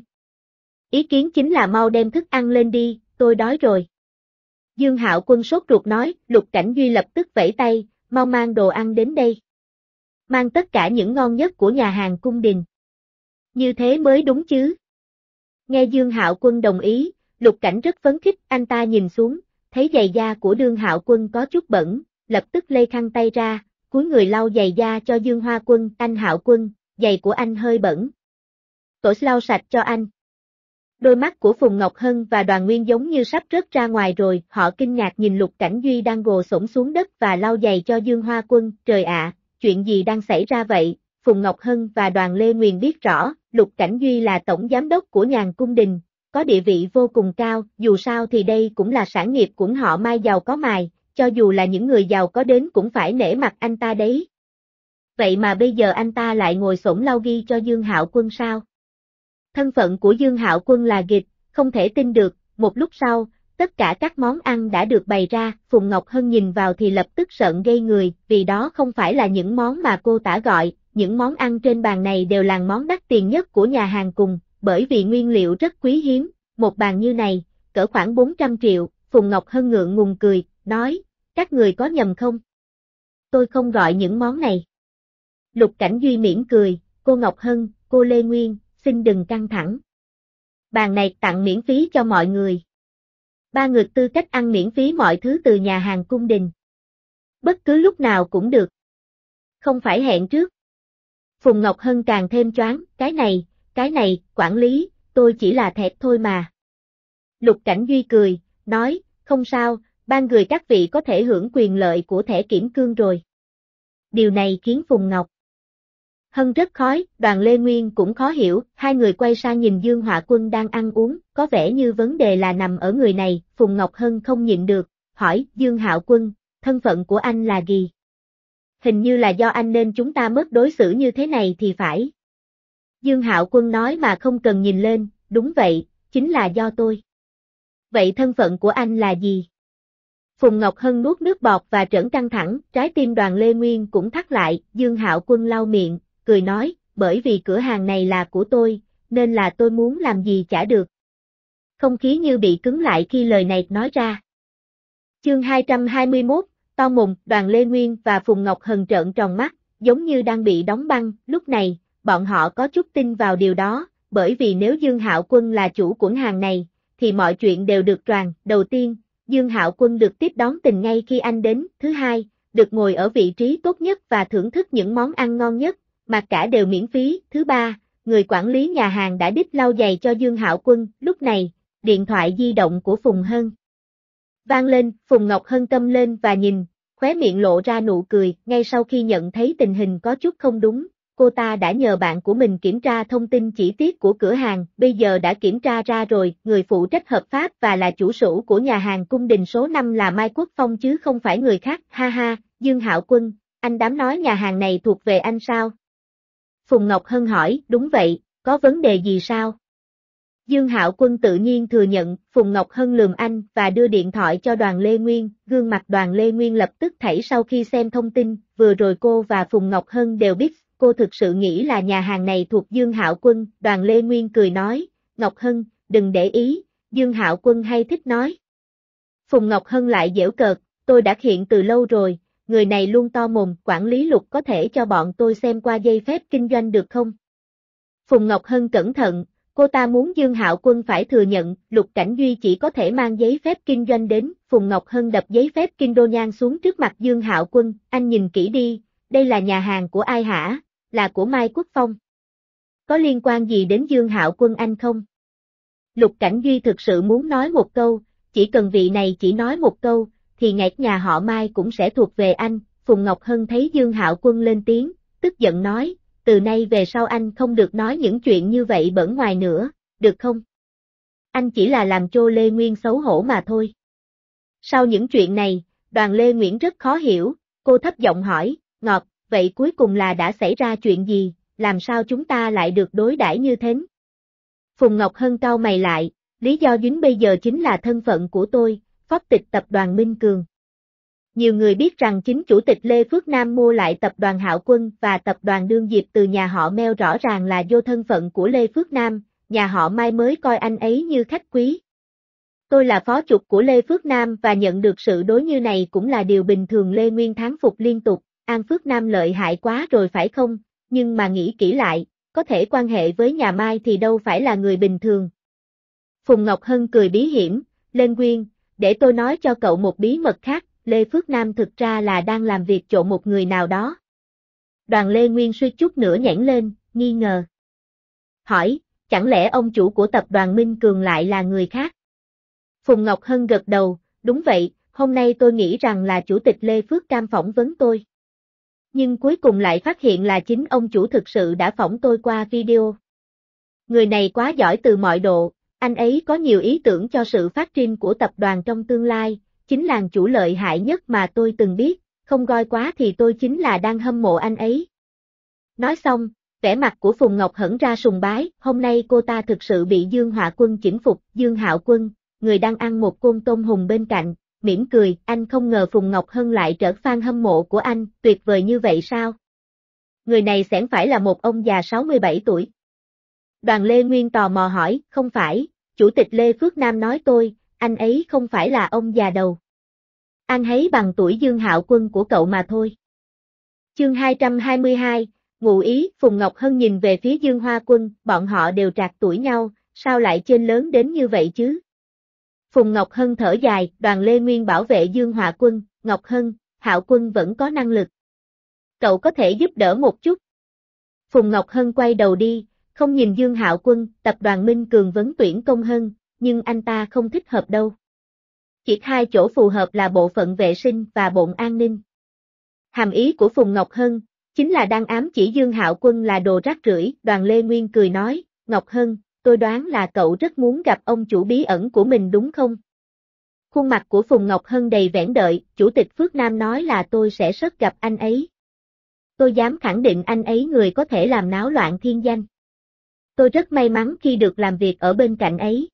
Ý kiến chính là mau đem thức ăn lên đi, tôi đói rồi. Dương Hạo Quân sốt ruột nói, Lục Cảnh Duy lập tức vẫy tay, mau mang đồ ăn đến đây. Mang tất cả những ngon nhất của nhà hàng cung đình. Như thế mới đúng chứ. Nghe Dương Hạo Quân đồng ý, Lục Cảnh rất phấn khích, anh ta nhìn xuống, thấy giày da của Dương Hạo Quân có chút bẩn, lập tức lê khăn tay ra, cúi người lau giày da cho Dương Hoa Quân, anh Hạo Quân, giày của anh hơi bẩn. Tôi lau sạch cho anh. Đôi mắt của Phùng Ngọc Hân và Đoàn Nguyên giống như sắp rớt ra ngoài rồi, họ kinh ngạc nhìn Lục Cảnh Duy đang gồ xổm xuống đất và lau giày cho Dương Hoa Quân, trời ạ, chuyện gì đang xảy ra vậy? Phùng Ngọc Hân và Đoàn Lê Nguyền biết rõ, Lục Cảnh Duy là tổng giám đốc của Nhàn Cung Đình, có địa vị vô cùng cao, dù sao thì đây cũng là sản nghiệp của họ Mai giàu có mài, cho dù là những người giàu có đến cũng phải nể mặt anh ta đấy. Vậy mà bây giờ anh ta lại ngồi xổm lau ghi cho Dương Hạo Quân sao? Thân phận của Dương Hạo Quân là nghịch, không thể tin được, một lúc sau, tất cả các món ăn đã được bày ra, Phùng Ngọc Hân nhìn vào thì lập tức sợn gây người, vì đó không phải là những món mà cô tả gọi, những món ăn trên bàn này đều là món đắt tiền nhất của nhà hàng cùng, bởi vì nguyên liệu rất quý hiếm, một bàn như này, cỡ khoảng 400 triệu, Phùng Ngọc Hân ngượng ngùng cười, nói, các người có nhầm không? Tôi không gọi những món này. Lục Cảnh Duy mỉm cười, cô Ngọc Hân, cô Lê Nguyên, xin đừng căng thẳng. Bàn này tặng miễn phí cho mọi người. 3 người tư cách ăn miễn phí mọi thứ từ nhà hàng cung đình. Bất cứ lúc nào cũng được. Không phải hẹn trước. Phùng Ngọc Hân càng thêm choáng, cái này, quản lý, tôi chỉ là thẹt thôi mà. Lục Cảnh Duy cười, nói, không sao, ban người các vị có thể hưởng quyền lợi của thẻ kiểm cương rồi. Điều này khiến Phùng Ngọc Hân rất khói, Đoàn Lê Nguyên cũng khó hiểu, hai người quay sang nhìn Dương Họa Quân đang ăn uống, có vẻ như vấn đề là nằm ở người này, Phùng Ngọc Hân không nhịn được, hỏi, Dương Hạo Quân, thân phận của anh là gì? Hình như là do anh nên chúng ta mất đối xử như thế này thì phải. Dương Hạo Quân nói mà không cần nhìn lên, đúng vậy, chính là do tôi. Vậy thân phận của anh là gì? Phùng Ngọc Hân nuốt nước bọt và trởn căng thẳng, trái tim Đoàn Lê Nguyên cũng thắt lại, Dương Hạo Quân lau miệng, cười nói, bởi vì cửa hàng này là của tôi, nên là tôi muốn làm gì chả được. Không khí như bị cứng lại khi lời này nói ra. Chương 221, to mồm, Đoàn Lê Nguyên và Phùng Ngọc Hân trợn tròn mắt, giống như đang bị đóng băng, lúc này, bọn họ có chút tin vào điều đó, bởi vì nếu Dương Hạo Quân là chủ của hàng này, thì mọi chuyện đều được tròn. Đầu tiên, Dương Hạo Quân được tiếp đón tình ngay khi anh đến, thứ hai, được ngồi ở vị trí tốt nhất và thưởng thức những món ăn ngon nhất, mà cả đều miễn phí, thứ ba, người quản lý nhà hàng đã đích lau giày cho Dương Hạo Quân, lúc này, điện thoại di động của Phùng Hân vang lên, Phùng Ngọc Hân câm lên và nhìn, khóe miệng lộ ra nụ cười, ngay sau khi nhận thấy tình hình có chút không đúng, cô ta đã nhờ bạn của mình kiểm tra thông tin chi tiết của cửa hàng, bây giờ đã kiểm tra ra rồi, người phụ trách hợp pháp và là chủ sở của nhà hàng cung đình số 5 là Mai Quốc Phong chứ không phải người khác, ha ha, Dương Hạo Quân, anh dám nói nhà hàng này thuộc về anh sao? Phùng Ngọc Hân hỏi, đúng vậy, có vấn đề gì sao? Dương Hạo Quân tự nhiên thừa nhận, Phùng Ngọc Hân lườm anh và đưa điện thoại cho Đoàn Lê Nguyên, gương mặt Đoàn Lê Nguyên lập tức thảy sau khi xem thông tin, vừa rồi cô và Phùng Ngọc Hân đều biết, cô thực sự nghĩ là nhà hàng này thuộc Dương Hạo Quân, Đoàn Lê Nguyên cười nói, Ngọc Hân, đừng để ý, Dương Hạo Quân hay thích nói. Phùng Ngọc Hân lại giễu cợt, tôi đã hiện từ lâu rồi, người này luôn to mồm, quản lý Lục có thể cho bọn tôi xem qua giấy phép kinh doanh được không? Phùng Ngọc Hân cẩn thận, cô ta muốn Dương Hạo Quân phải thừa nhận, Lục Cảnh Duy chỉ có thể mang giấy phép kinh doanh đến, Phùng Ngọc Hân đập giấy phép kinh đô nhang xuống trước mặt Dương Hạo Quân, anh nhìn kỹ đi, đây là nhà hàng của ai hả? Là của Mai Quốc Phong. Có liên quan gì đến Dương Hạo Quân anh không? Lục Cảnh Duy thực sự muốn nói một câu, chỉ cần vị này chỉ nói một câu, thì ngay nhà họ Mai cũng sẽ thuộc về anh, Phùng Ngọc Hân thấy Dương Hạo Quân lên tiếng, tức giận nói, từ nay về sau anh không được nói những chuyện như vậy bẩn ngoài nữa, được không? Anh chỉ là làm cho Lê Nguyên xấu hổ mà thôi. Sau những chuyện này, Đoàn Lê Nguyễn rất khó hiểu, cô thấp giọng hỏi, Ngọt, vậy cuối cùng là đã xảy ra chuyện gì, làm sao chúng ta lại được đối đãi như thế? Phùng Ngọc Hân cau mày lại, lý do dính bây giờ chính là thân phận của tôi, phó tịch tập đoàn Minh Cường. Nhiều người biết rằng chính chủ tịch Lê Phước Nam mua lại tập đoàn Hạo Quân và tập đoàn Đương Diệp từ nhà họ Meo rõ ràng là vô thân phận của Lê Phước Nam, nhà họ Mai mới coi anh ấy như khách quý. Tôi là phó chủ của Lê Phước Nam và nhận được sự đối như này cũng là điều bình thường. Lê Nguyên thán phục liên tục, An Phước Nam lợi hại quá rồi phải không, nhưng mà nghĩ kỹ lại, có thể quan hệ với nhà Mai thì đâu phải là người bình thường. Phùng Ngọc Hân cười bí hiểm, Lên Nguyên, để tôi nói cho cậu một bí mật khác, Lê Phước Nam thực ra là đang làm việc trộn một người nào đó. Đoàn Lê Nguyên suýt chút nữa nhảy lên, nghi ngờ. Hỏi, chẳng lẽ ông chủ của tập đoàn Minh Cường lại là người khác? Phùng Ngọc Hân gật đầu, đúng vậy, hôm nay tôi nghĩ rằng là chủ tịch Lê Phước Cam phỏng vấn tôi. Nhưng cuối cùng lại phát hiện là chính ông chủ thực sự đã phỏng tôi qua video. Người này quá giỏi từ mọi độ, anh ấy có nhiều ý tưởng cho sự phát triển của tập đoàn trong tương lai, chính làng chủ lợi hại nhất mà tôi từng biết, không coi quá thì tôi chính là đang hâm mộ anh ấy. Nói xong, vẻ mặt của Phùng Ngọc hẳn ra sùng bái, hôm nay cô ta thực sự bị Dương Họa Quân chinh phục, Dương Hạo Quân, người đang ăn một côn tôm hùm bên cạnh, mỉm cười, anh không ngờ Phùng Ngọc Hân lại trở fan hâm mộ của anh, tuyệt vời như vậy sao? Người này sẽ phải là một ông già 67 tuổi. Đoàn Lê Nguyên tò mò hỏi, không phải, Chủ tịch Lê Phước Nam nói tôi, anh ấy không phải là ông già đầu. Anh ấy bằng tuổi Dương Hạo Quân của cậu mà thôi. Chương 222, ngụ ý, Phùng Ngọc Hân nhìn về phía Dương Hoa Quân, bọn họ đều trạc tuổi nhau, sao lại chênh lớn đến như vậy chứ? Phùng Ngọc Hân thở dài, Đoàn Lê Nguyên bảo vệ Dương Hoa Quân, Ngọc Hân, Hạo Quân vẫn có năng lực. Cậu có thể giúp đỡ một chút. Phùng Ngọc Hân quay đầu đi, không nhìn Dương Hạo Quân, tập đoàn Minh Cường vấn tuyển công Hân, nhưng anh ta không thích hợp đâu. Chỉ hai chỗ phù hợp là bộ phận vệ sinh và bộn an ninh. Hàm ý của Phùng Ngọc Hân, chính là đang ám chỉ Dương Hạo Quân là đồ rác rưởi. Đoàn Lê Nguyên cười nói, Ngọc Hân, tôi đoán là cậu rất muốn gặp ông chủ bí ẩn của mình đúng không? Khuôn mặt của Phùng Ngọc Hân đầy vẻ đợi, Chủ tịch Phước Nam nói là tôi sẽ rất gặp anh ấy. Tôi dám khẳng định anh ấy người có thể làm náo loạn thiên danh. Tôi rất may mắn khi được làm việc ở bên cạnh ấy.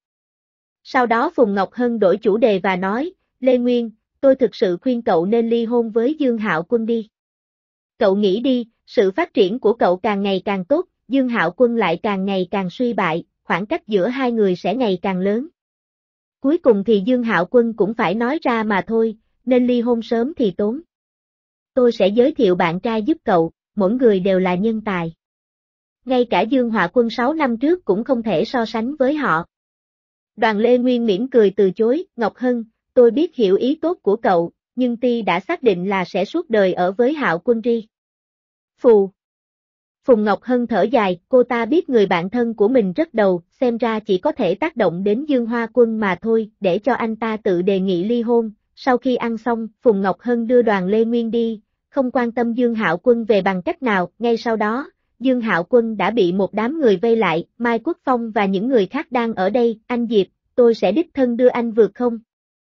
Sau đó Phùng Ngọc Hân đổi chủ đề và nói, Lê Nguyên, tôi thực sự khuyên cậu nên ly hôn với Dương Hạo Quân đi. Cậu nghĩ đi, sự phát triển của cậu càng ngày càng tốt, Dương Hạo Quân lại càng ngày càng suy bại, khoảng cách giữa hai người sẽ ngày càng lớn. Cuối cùng thì Dương Hạo Quân cũng phải nói ra mà thôi, nên ly hôn sớm thì tốn. Tôi sẽ giới thiệu bạn trai giúp cậu, mỗi người đều là nhân tài. Ngay cả Dương Họa Quân 6 năm trước cũng không thể so sánh với họ. Đoàn Lê Nguyên mỉm cười từ chối, Ngọc Hân, tôi biết hiểu ý tốt của cậu, nhưng Ti đã xác định là sẽ suốt đời ở với Hạo Quân Ri. Phù. Phùng Ngọc Hân thở dài, cô ta biết người bạn thân của mình rất đầu, xem ra chỉ có thể tác động đến Dương Hoa Quân mà thôi, để cho anh ta tự đề nghị ly hôn. Sau khi ăn xong, Phùng Ngọc Hân đưa Đoàn Lê Nguyên đi, không quan tâm Dương Hạo Quân về bằng cách nào, ngay sau đó, Dương Hạo Quân đã bị một đám người vây lại, Mai Quốc Phong và những người khác đang ở đây, anh Diệp, tôi sẽ đích thân đưa anh vượt không?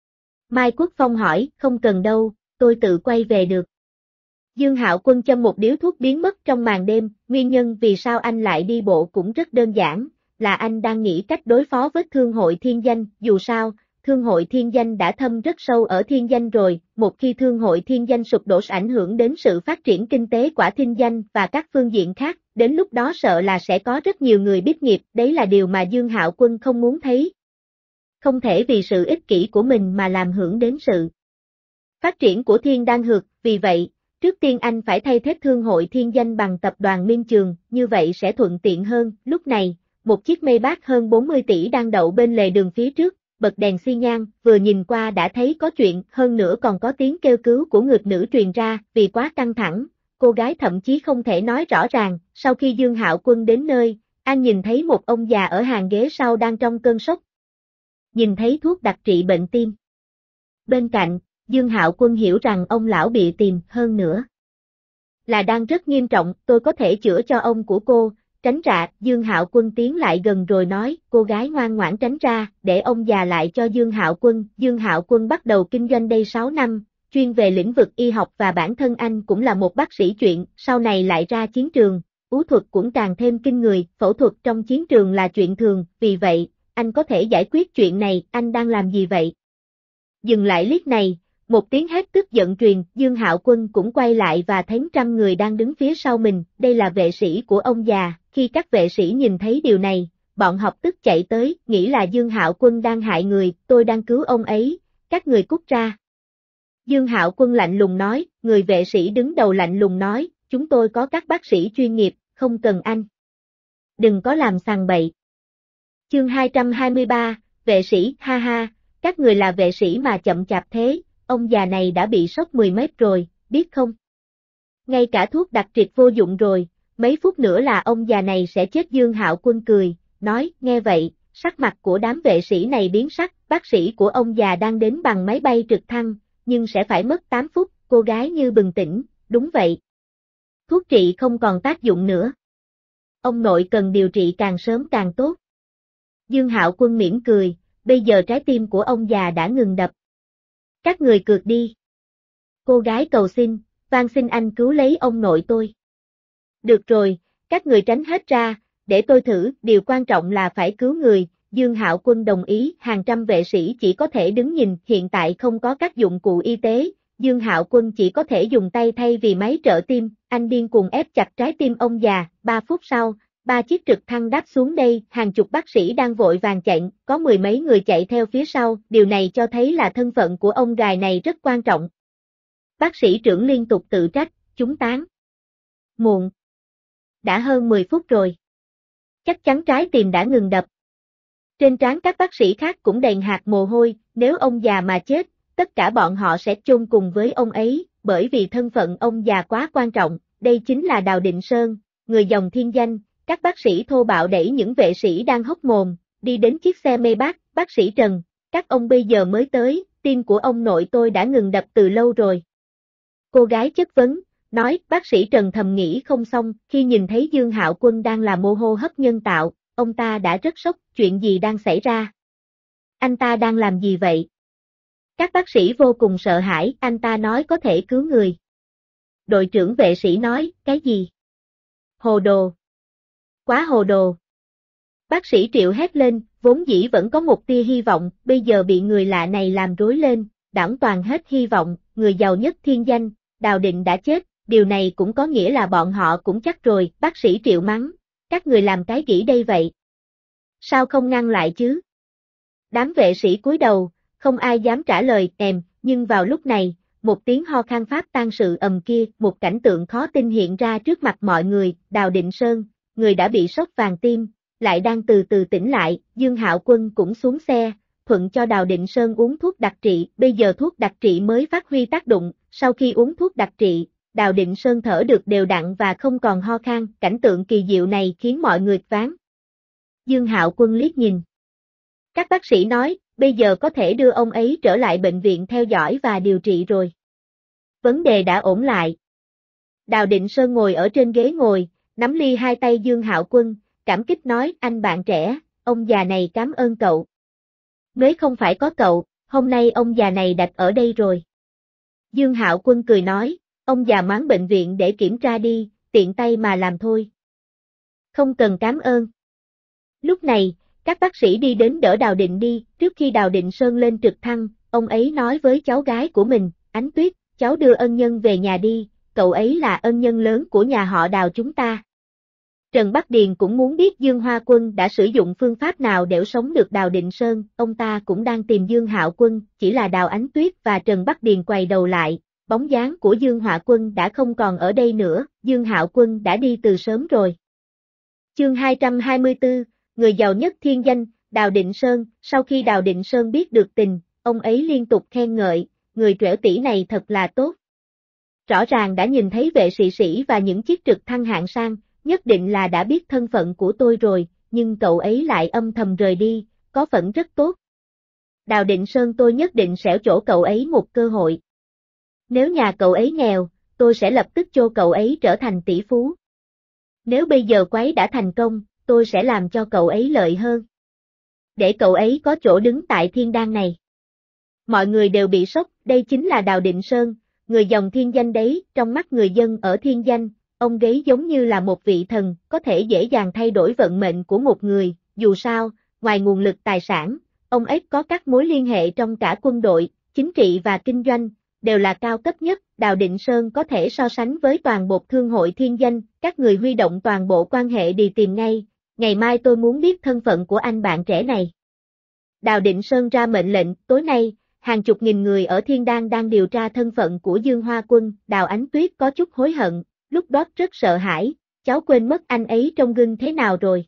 Mai Quốc Phong hỏi, không cần đâu, tôi tự quay về được. Dương Hạo Quân châm một điếu thuốc biến mất trong màn đêm, nguyên nhân vì sao anh lại đi bộ cũng rất đơn giản, là anh đang nghĩ cách đối phó với Thương hội Thiên Danh, dù sao, Thương hội Thiên Danh đã thâm rất sâu ở Thiên Danh rồi, một khi Thương hội Thiên Danh sụp đổ ảnh hưởng đến sự phát triển kinh tế của Thiên Danh và các phương diện khác, đến lúc đó sợ là sẽ có rất nhiều người biết nghiệp, đấy là điều mà Dương Hạo Quân không muốn thấy. Không thể vì sự ích kỷ của mình mà làm hưởng đến sự phát triển của Thiên Đan Hược, vì vậy, trước tiên anh phải thay thế Thương hội Thiên Danh bằng tập đoàn Minh Trường, như vậy sẽ thuận tiện hơn. Lúc này, một chiếc Maybach hơn 40 tỷ đang đậu bên lề đường phía trước, bật đèn xi nhan, vừa nhìn qua đã thấy có chuyện, hơn nữa còn có tiếng kêu cứu của ngực nữ truyền ra, vì quá căng thẳng, cô gái thậm chí không thể nói rõ ràng. Sau khi Dương Hạo Quân đến nơi, anh nhìn thấy một ông già ở hàng ghế sau đang trong cơn sốc. Nhìn thấy thuốc đặc trị bệnh tim. Bên cạnh, Dương Hạo Quân hiểu rằng ông lão bị tìm, hơn nữa là đang rất nghiêm trọng, tôi có thể chữa cho ông của cô. Tránh ra, Dương Hạo Quân tiến lại gần rồi nói, cô gái ngoan ngoãn tránh ra, để ông già lại cho Dương Hạo Quân. Dương Hạo Quân bắt đầu kinh doanh đây 6 năm, chuyên về lĩnh vực y học và bản thân anh cũng là một bác sĩ chuyện, sau này lại ra chiến trường, ú thuật cũng càng thêm kinh người, phẫu thuật trong chiến trường là chuyện thường, vì vậy, anh có thể giải quyết chuyện này, anh đang làm gì vậy? Dừng lại liếc này, một tiếng hét tức giận truyền, Dương Hạo Quân cũng quay lại và thấy trăm người đang đứng phía sau mình, đây là vệ sĩ của ông già, khi các vệ sĩ nhìn thấy điều này, bọn học tức chạy tới, nghĩ là Dương Hạo Quân đang hại người, tôi đang cứu ông ấy, các người cút ra. Dương Hạo Quân lạnh lùng nói, người vệ sĩ đứng đầu lạnh lùng nói, chúng tôi có các bác sĩ chuyên nghiệp, không cần anh. Đừng có làm sằng bậy. Chương 223, vệ sĩ, ha ha, các người là vệ sĩ mà chậm chạp thế, ông già này đã bị sốc 10 mét rồi, biết không? Ngay cả thuốc đặc triệt vô dụng rồi, mấy phút nữa là ông già này sẽ chết. Dương Hạo Quân cười, nói, nghe vậy, sắc mặt của đám vệ sĩ này biến sắc, bác sĩ của ông già đang đến bằng máy bay trực thăng, nhưng sẽ phải mất 8 phút, cô gái như bừng tỉnh, đúng vậy. Thuốc trị không còn tác dụng nữa. Ông nội cần điều trị càng sớm càng tốt. Dương Hạo Quân mỉm cười, bây giờ trái tim của ông già đã ngừng đập. Các người cược đi. Cô gái cầu xin, van xin anh cứu lấy ông nội tôi. Được rồi, các người tránh hết ra, để tôi thử, điều quan trọng là phải cứu người. Dương Hạo Quân đồng ý, hàng trăm vệ sĩ chỉ có thể đứng nhìn, hiện tại không có các dụng cụ y tế, Dương Hạo Quân chỉ có thể dùng tay thay vì máy trợ tim, anh điên cuồng ép chặt trái tim ông già, 3 phút sau, 3 chiếc trực thăng đáp xuống đây, hàng chục bác sĩ đang vội vàng chạy, có mười mấy người chạy theo phía sau, điều này cho thấy là thân phận của ông gài này rất quan trọng. Bác sĩ trưởng liên tục tự trách, chúng tán. Muộn. Đã hơn 10 phút rồi. Chắc chắn trái tim đã ngừng đập. Trên trán các bác sĩ khác cũng đầy hạt mồ hôi, nếu ông già mà chết, tất cả bọn họ sẽ chôn cùng với ông ấy, bởi vì thân phận ông già quá quan trọng, đây chính là Đào Định Sơn, người dòng thiên danh, các bác sĩ thô bạo đẩy những vệ sĩ đang hốc mồm, đi đến chiếc xe mê bác sĩ Trần, các ông bây giờ mới tới, tim của ông nội tôi đã ngừng đập từ lâu rồi. Cô gái chất vấn, nói, bác sĩ Trần thầm nghĩ không xong, khi nhìn thấy Dương Hạo Quân đang làm mô hô hấp nhân tạo, ông ta đã rất sốc, chuyện gì đang xảy ra? Anh ta đang làm gì vậy? Các bác sĩ vô cùng sợ hãi, anh ta nói có thể cứu người. Đội trưởng vệ sĩ nói, cái gì? Hồ đồ. Quá hồ đồ. Bác sĩ Triệu hét lên, vốn dĩ vẫn có một tia hy vọng, bây giờ bị người lạ này làm rối lên, đảng toàn hết hy vọng, người giàu nhất thiên danh, Đào Định đã chết, điều này cũng có nghĩa là bọn họ cũng chắc rồi, bác sĩ Triệu mắng, các người làm cái gì đây vậy? Sao không ngăn lại chứ? Đám vệ sĩ cúi đầu, không ai dám trả lời, nhưng vào lúc này, một tiếng ho khan pháp tan sự ầm kia, một cảnh tượng khó tin hiện ra trước mặt mọi người, Đào Định Sơn, người đã bị sốc vàng tim, lại đang từ từ tỉnh lại, Dương Hạo Quân cũng xuống xe, thuận cho Đào Định Sơn uống thuốc đặc trị, bây giờ thuốc đặc trị mới phát huy tác dụng, sau khi uống thuốc đặc trị, Đào Định Sơn thở được đều đặn và không còn ho khan, cảnh tượng kỳ diệu này khiến mọi người choáng. Dương Hạo Quân liếc nhìn. Các bác sĩ nói, bây giờ có thể đưa ông ấy trở lại bệnh viện theo dõi và điều trị rồi. Vấn đề đã ổn lại. Đào Định Sơn ngồi ở trên ghế ngồi, nắm ly hai tay Dương Hạo Quân, cảm kích nói, anh bạn trẻ, ông già này cảm ơn cậu. Nếu không phải có cậu, hôm nay ông già này đặt ở đây rồi. Dương Hạo Quân cười nói, ông già mắng bệnh viện để kiểm tra đi, tiện tay mà làm thôi. Không cần cảm ơn. Lúc này, các bác sĩ đi đến đỡ Đào Định đi, trước khi Đào Định Sơn lên trực thăng, ông ấy nói với cháu gái của mình, Ánh Tuyết, cháu đưa ân nhân về nhà đi, cậu ấy là ân nhân lớn của nhà họ Đào chúng ta. Trần Bắc Điền cũng muốn biết Dương Hoa Quân đã sử dụng phương pháp nào để sống được Đào Định Sơn, ông ta cũng đang tìm Dương Hạo Quân, chỉ là Đào Ánh Tuyết và Trần Bắc Điền quay đầu lại, bóng dáng của Dương Hoa Quân đã không còn ở đây nữa, Dương Hạo Quân đã đi từ sớm rồi. Chương 224, người giàu nhất thiên danh, Đào Định Sơn, sau khi Đào Định Sơn biết được tình, ông ấy liên tục khen ngợi, người trẻo tỷ này thật là tốt. Rõ ràng đã nhìn thấy vệ sĩ và những chiếc trực thăng hạng sang, nhất định là đã biết thân phận của tôi rồi, nhưng cậu ấy lại âm thầm rời đi, có phận rất tốt. Đào Định Sơn tôi nhất định sẽ chỗ cậu ấy một cơ hội. Nếu nhà cậu ấy nghèo, tôi sẽ lập tức cho cậu ấy trở thành tỷ phú. Nếu bây giờ quấy đã thành công, tôi sẽ làm cho cậu ấy lợi hơn. Để cậu ấy có chỗ đứng tại thiên đàng này. Mọi người đều bị sốc, đây chính là Đào Định Sơn, người dòng thiên danh đấy, trong mắt người dân ở thiên danh, ông ấy giống như là một vị thần, có thể dễ dàng thay đổi vận mệnh của một người, dù sao, ngoài nguồn lực tài sản, ông ấy có các mối liên hệ trong cả quân đội, chính trị và kinh doanh, đều là cao cấp nhất, Đào Định Sơn có thể so sánh với toàn bộ thương hội thiên danh, các người huy động toàn bộ quan hệ đi tìm ngay, ngày mai tôi muốn biết thân phận của anh bạn trẻ này. Đào Định Sơn ra mệnh lệnh, tối nay, hàng chục nghìn người ở Thiên Đàng đang điều tra thân phận của Dương Hoa Quân, Đào Ánh Tuyết có chút hối hận, lúc đó rất sợ hãi, cháu quên mất anh ấy trong gương thế nào rồi.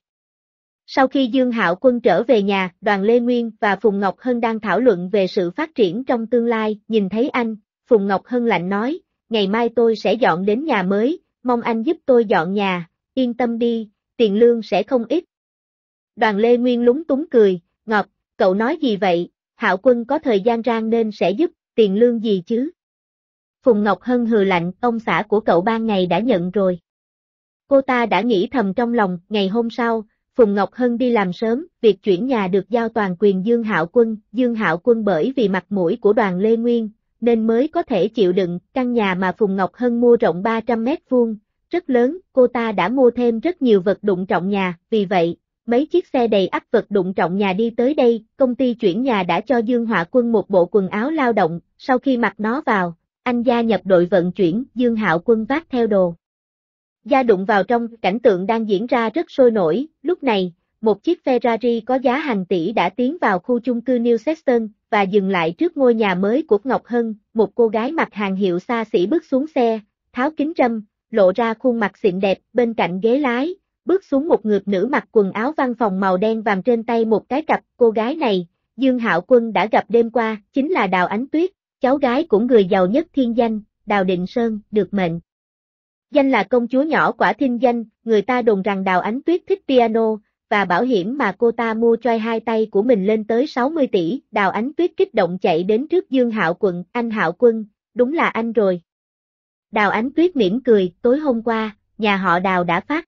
Sau khi Dương Hạo Quân trở về nhà, Đoàn Lê Nguyên và Phùng Ngọc Hân đang thảo luận về sự phát triển trong tương lai, nhìn thấy anh, Phùng Ngọc Hân lạnh nói, ngày mai tôi sẽ dọn đến nhà mới, mong anh giúp tôi dọn nhà, yên tâm đi, tiền lương sẽ không ít. Đoàn Lê Nguyên lúng túng cười, Ngọc, cậu nói gì vậy, Hạo Quân có thời gian rang nên sẽ giúp, tiền lương gì chứ? Phùng Ngọc Hân hừ lạnh, ông xã của cậu ban ngày đã nhận rồi. Cô ta đã nghĩ thầm trong lòng, ngày hôm sau, Phùng Ngọc Hân đi làm sớm, việc chuyển nhà được giao toàn quyền Dương Hạo Quân bởi vì mặt mũi của Đoàn Lê Nguyên, nên mới có thể chịu đựng, căn nhà mà Phùng Ngọc Hân mua rộng 300 mét vuông, rất lớn, cô ta đã mua thêm rất nhiều vật dụng trọng nhà, vì vậy, mấy chiếc xe đầy ắp vật dụng trọng nhà đi tới đây, công ty chuyển nhà đã cho Dương Hạo Quân một bộ quần áo lao động, sau khi mặc nó vào, anh gia nhập đội vận chuyển, Dương Hạo Quân vác theo đồ. Gia đụng vào trong, cảnh tượng đang diễn ra rất sôi nổi, lúc này, một chiếc Ferrari có giá hàng tỷ đã tiến vào khu chung cư New Sexton, và dừng lại trước ngôi nhà mới của Ngọc Hân, một cô gái mặc hàng hiệu xa xỉ bước xuống xe, tháo kính râm, lộ ra khuôn mặt xinh đẹp, bên cạnh ghế lái, bước xuống một người nữ mặc quần áo văn phòng màu đen vàng trên tay một cái cặp, cô gái này, Dương Hạo Quân đã gặp đêm qua, chính là Đào Ánh Tuyết, cháu gái của người giàu nhất thiên danh, Đào Định Sơn, được mệnh danh là công chúa nhỏ quả thinh danh, người ta đồn rằng Đào Ánh Tuyết thích piano, và bảo hiểm mà cô ta mua cho hai tay của mình lên tới 60 tỷ, Đào Ánh Tuyết kích động chạy đến trước Dương Hạo Quân, anh Hạo Quân, đúng là anh rồi. Đào Ánh Tuyết mỉm cười, tối hôm qua, nhà họ Đào đã phát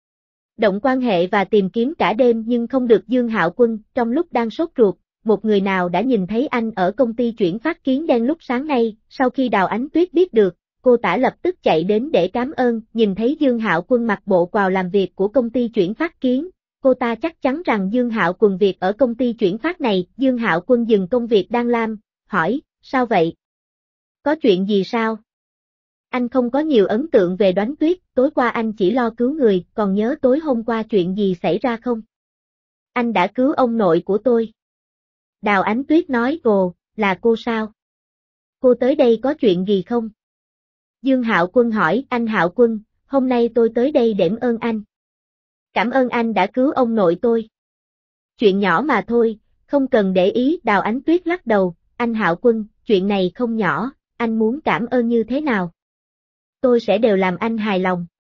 động quan hệ và tìm kiếm cả đêm nhưng không được Dương Hạo Quân, trong lúc đang sốt ruột, một người nào đã nhìn thấy anh ở công ty chuyển phát kiến đen lúc sáng nay, sau khi Đào Ánh Tuyết biết được, cô ta lập tức chạy đến để cảm ơn, nhìn thấy Dương Hạo Quân mặc bộ quần làm việc của công ty chuyển phát kiến, cô ta chắc chắn rằng Dương Hạo Quân việc ở công ty chuyển phát này, Dương Hạo Quân dừng công việc đang làm, hỏi, sao vậy? Có chuyện gì sao? Anh không có nhiều ấn tượng về Đoán Tuyết, tối qua anh chỉ lo cứu người, còn nhớ tối hôm qua chuyện gì xảy ra không? Anh đã cứu ông nội của tôi. Đào Ánh Tuyết nói, ồ, là cô sao? Cô tới đây có chuyện gì không? Dương Hạo Quân hỏi, anh Hạo Quân, hôm nay tôi tới đây để ơn anh. Cảm ơn anh đã cứu ông nội tôi. Chuyện nhỏ mà thôi, không cần để ý, Đào Ánh Tuyết lắc đầu, anh Hạo Quân, chuyện này không nhỏ, anh muốn cảm ơn như thế nào? Tôi sẽ đều làm anh hài lòng.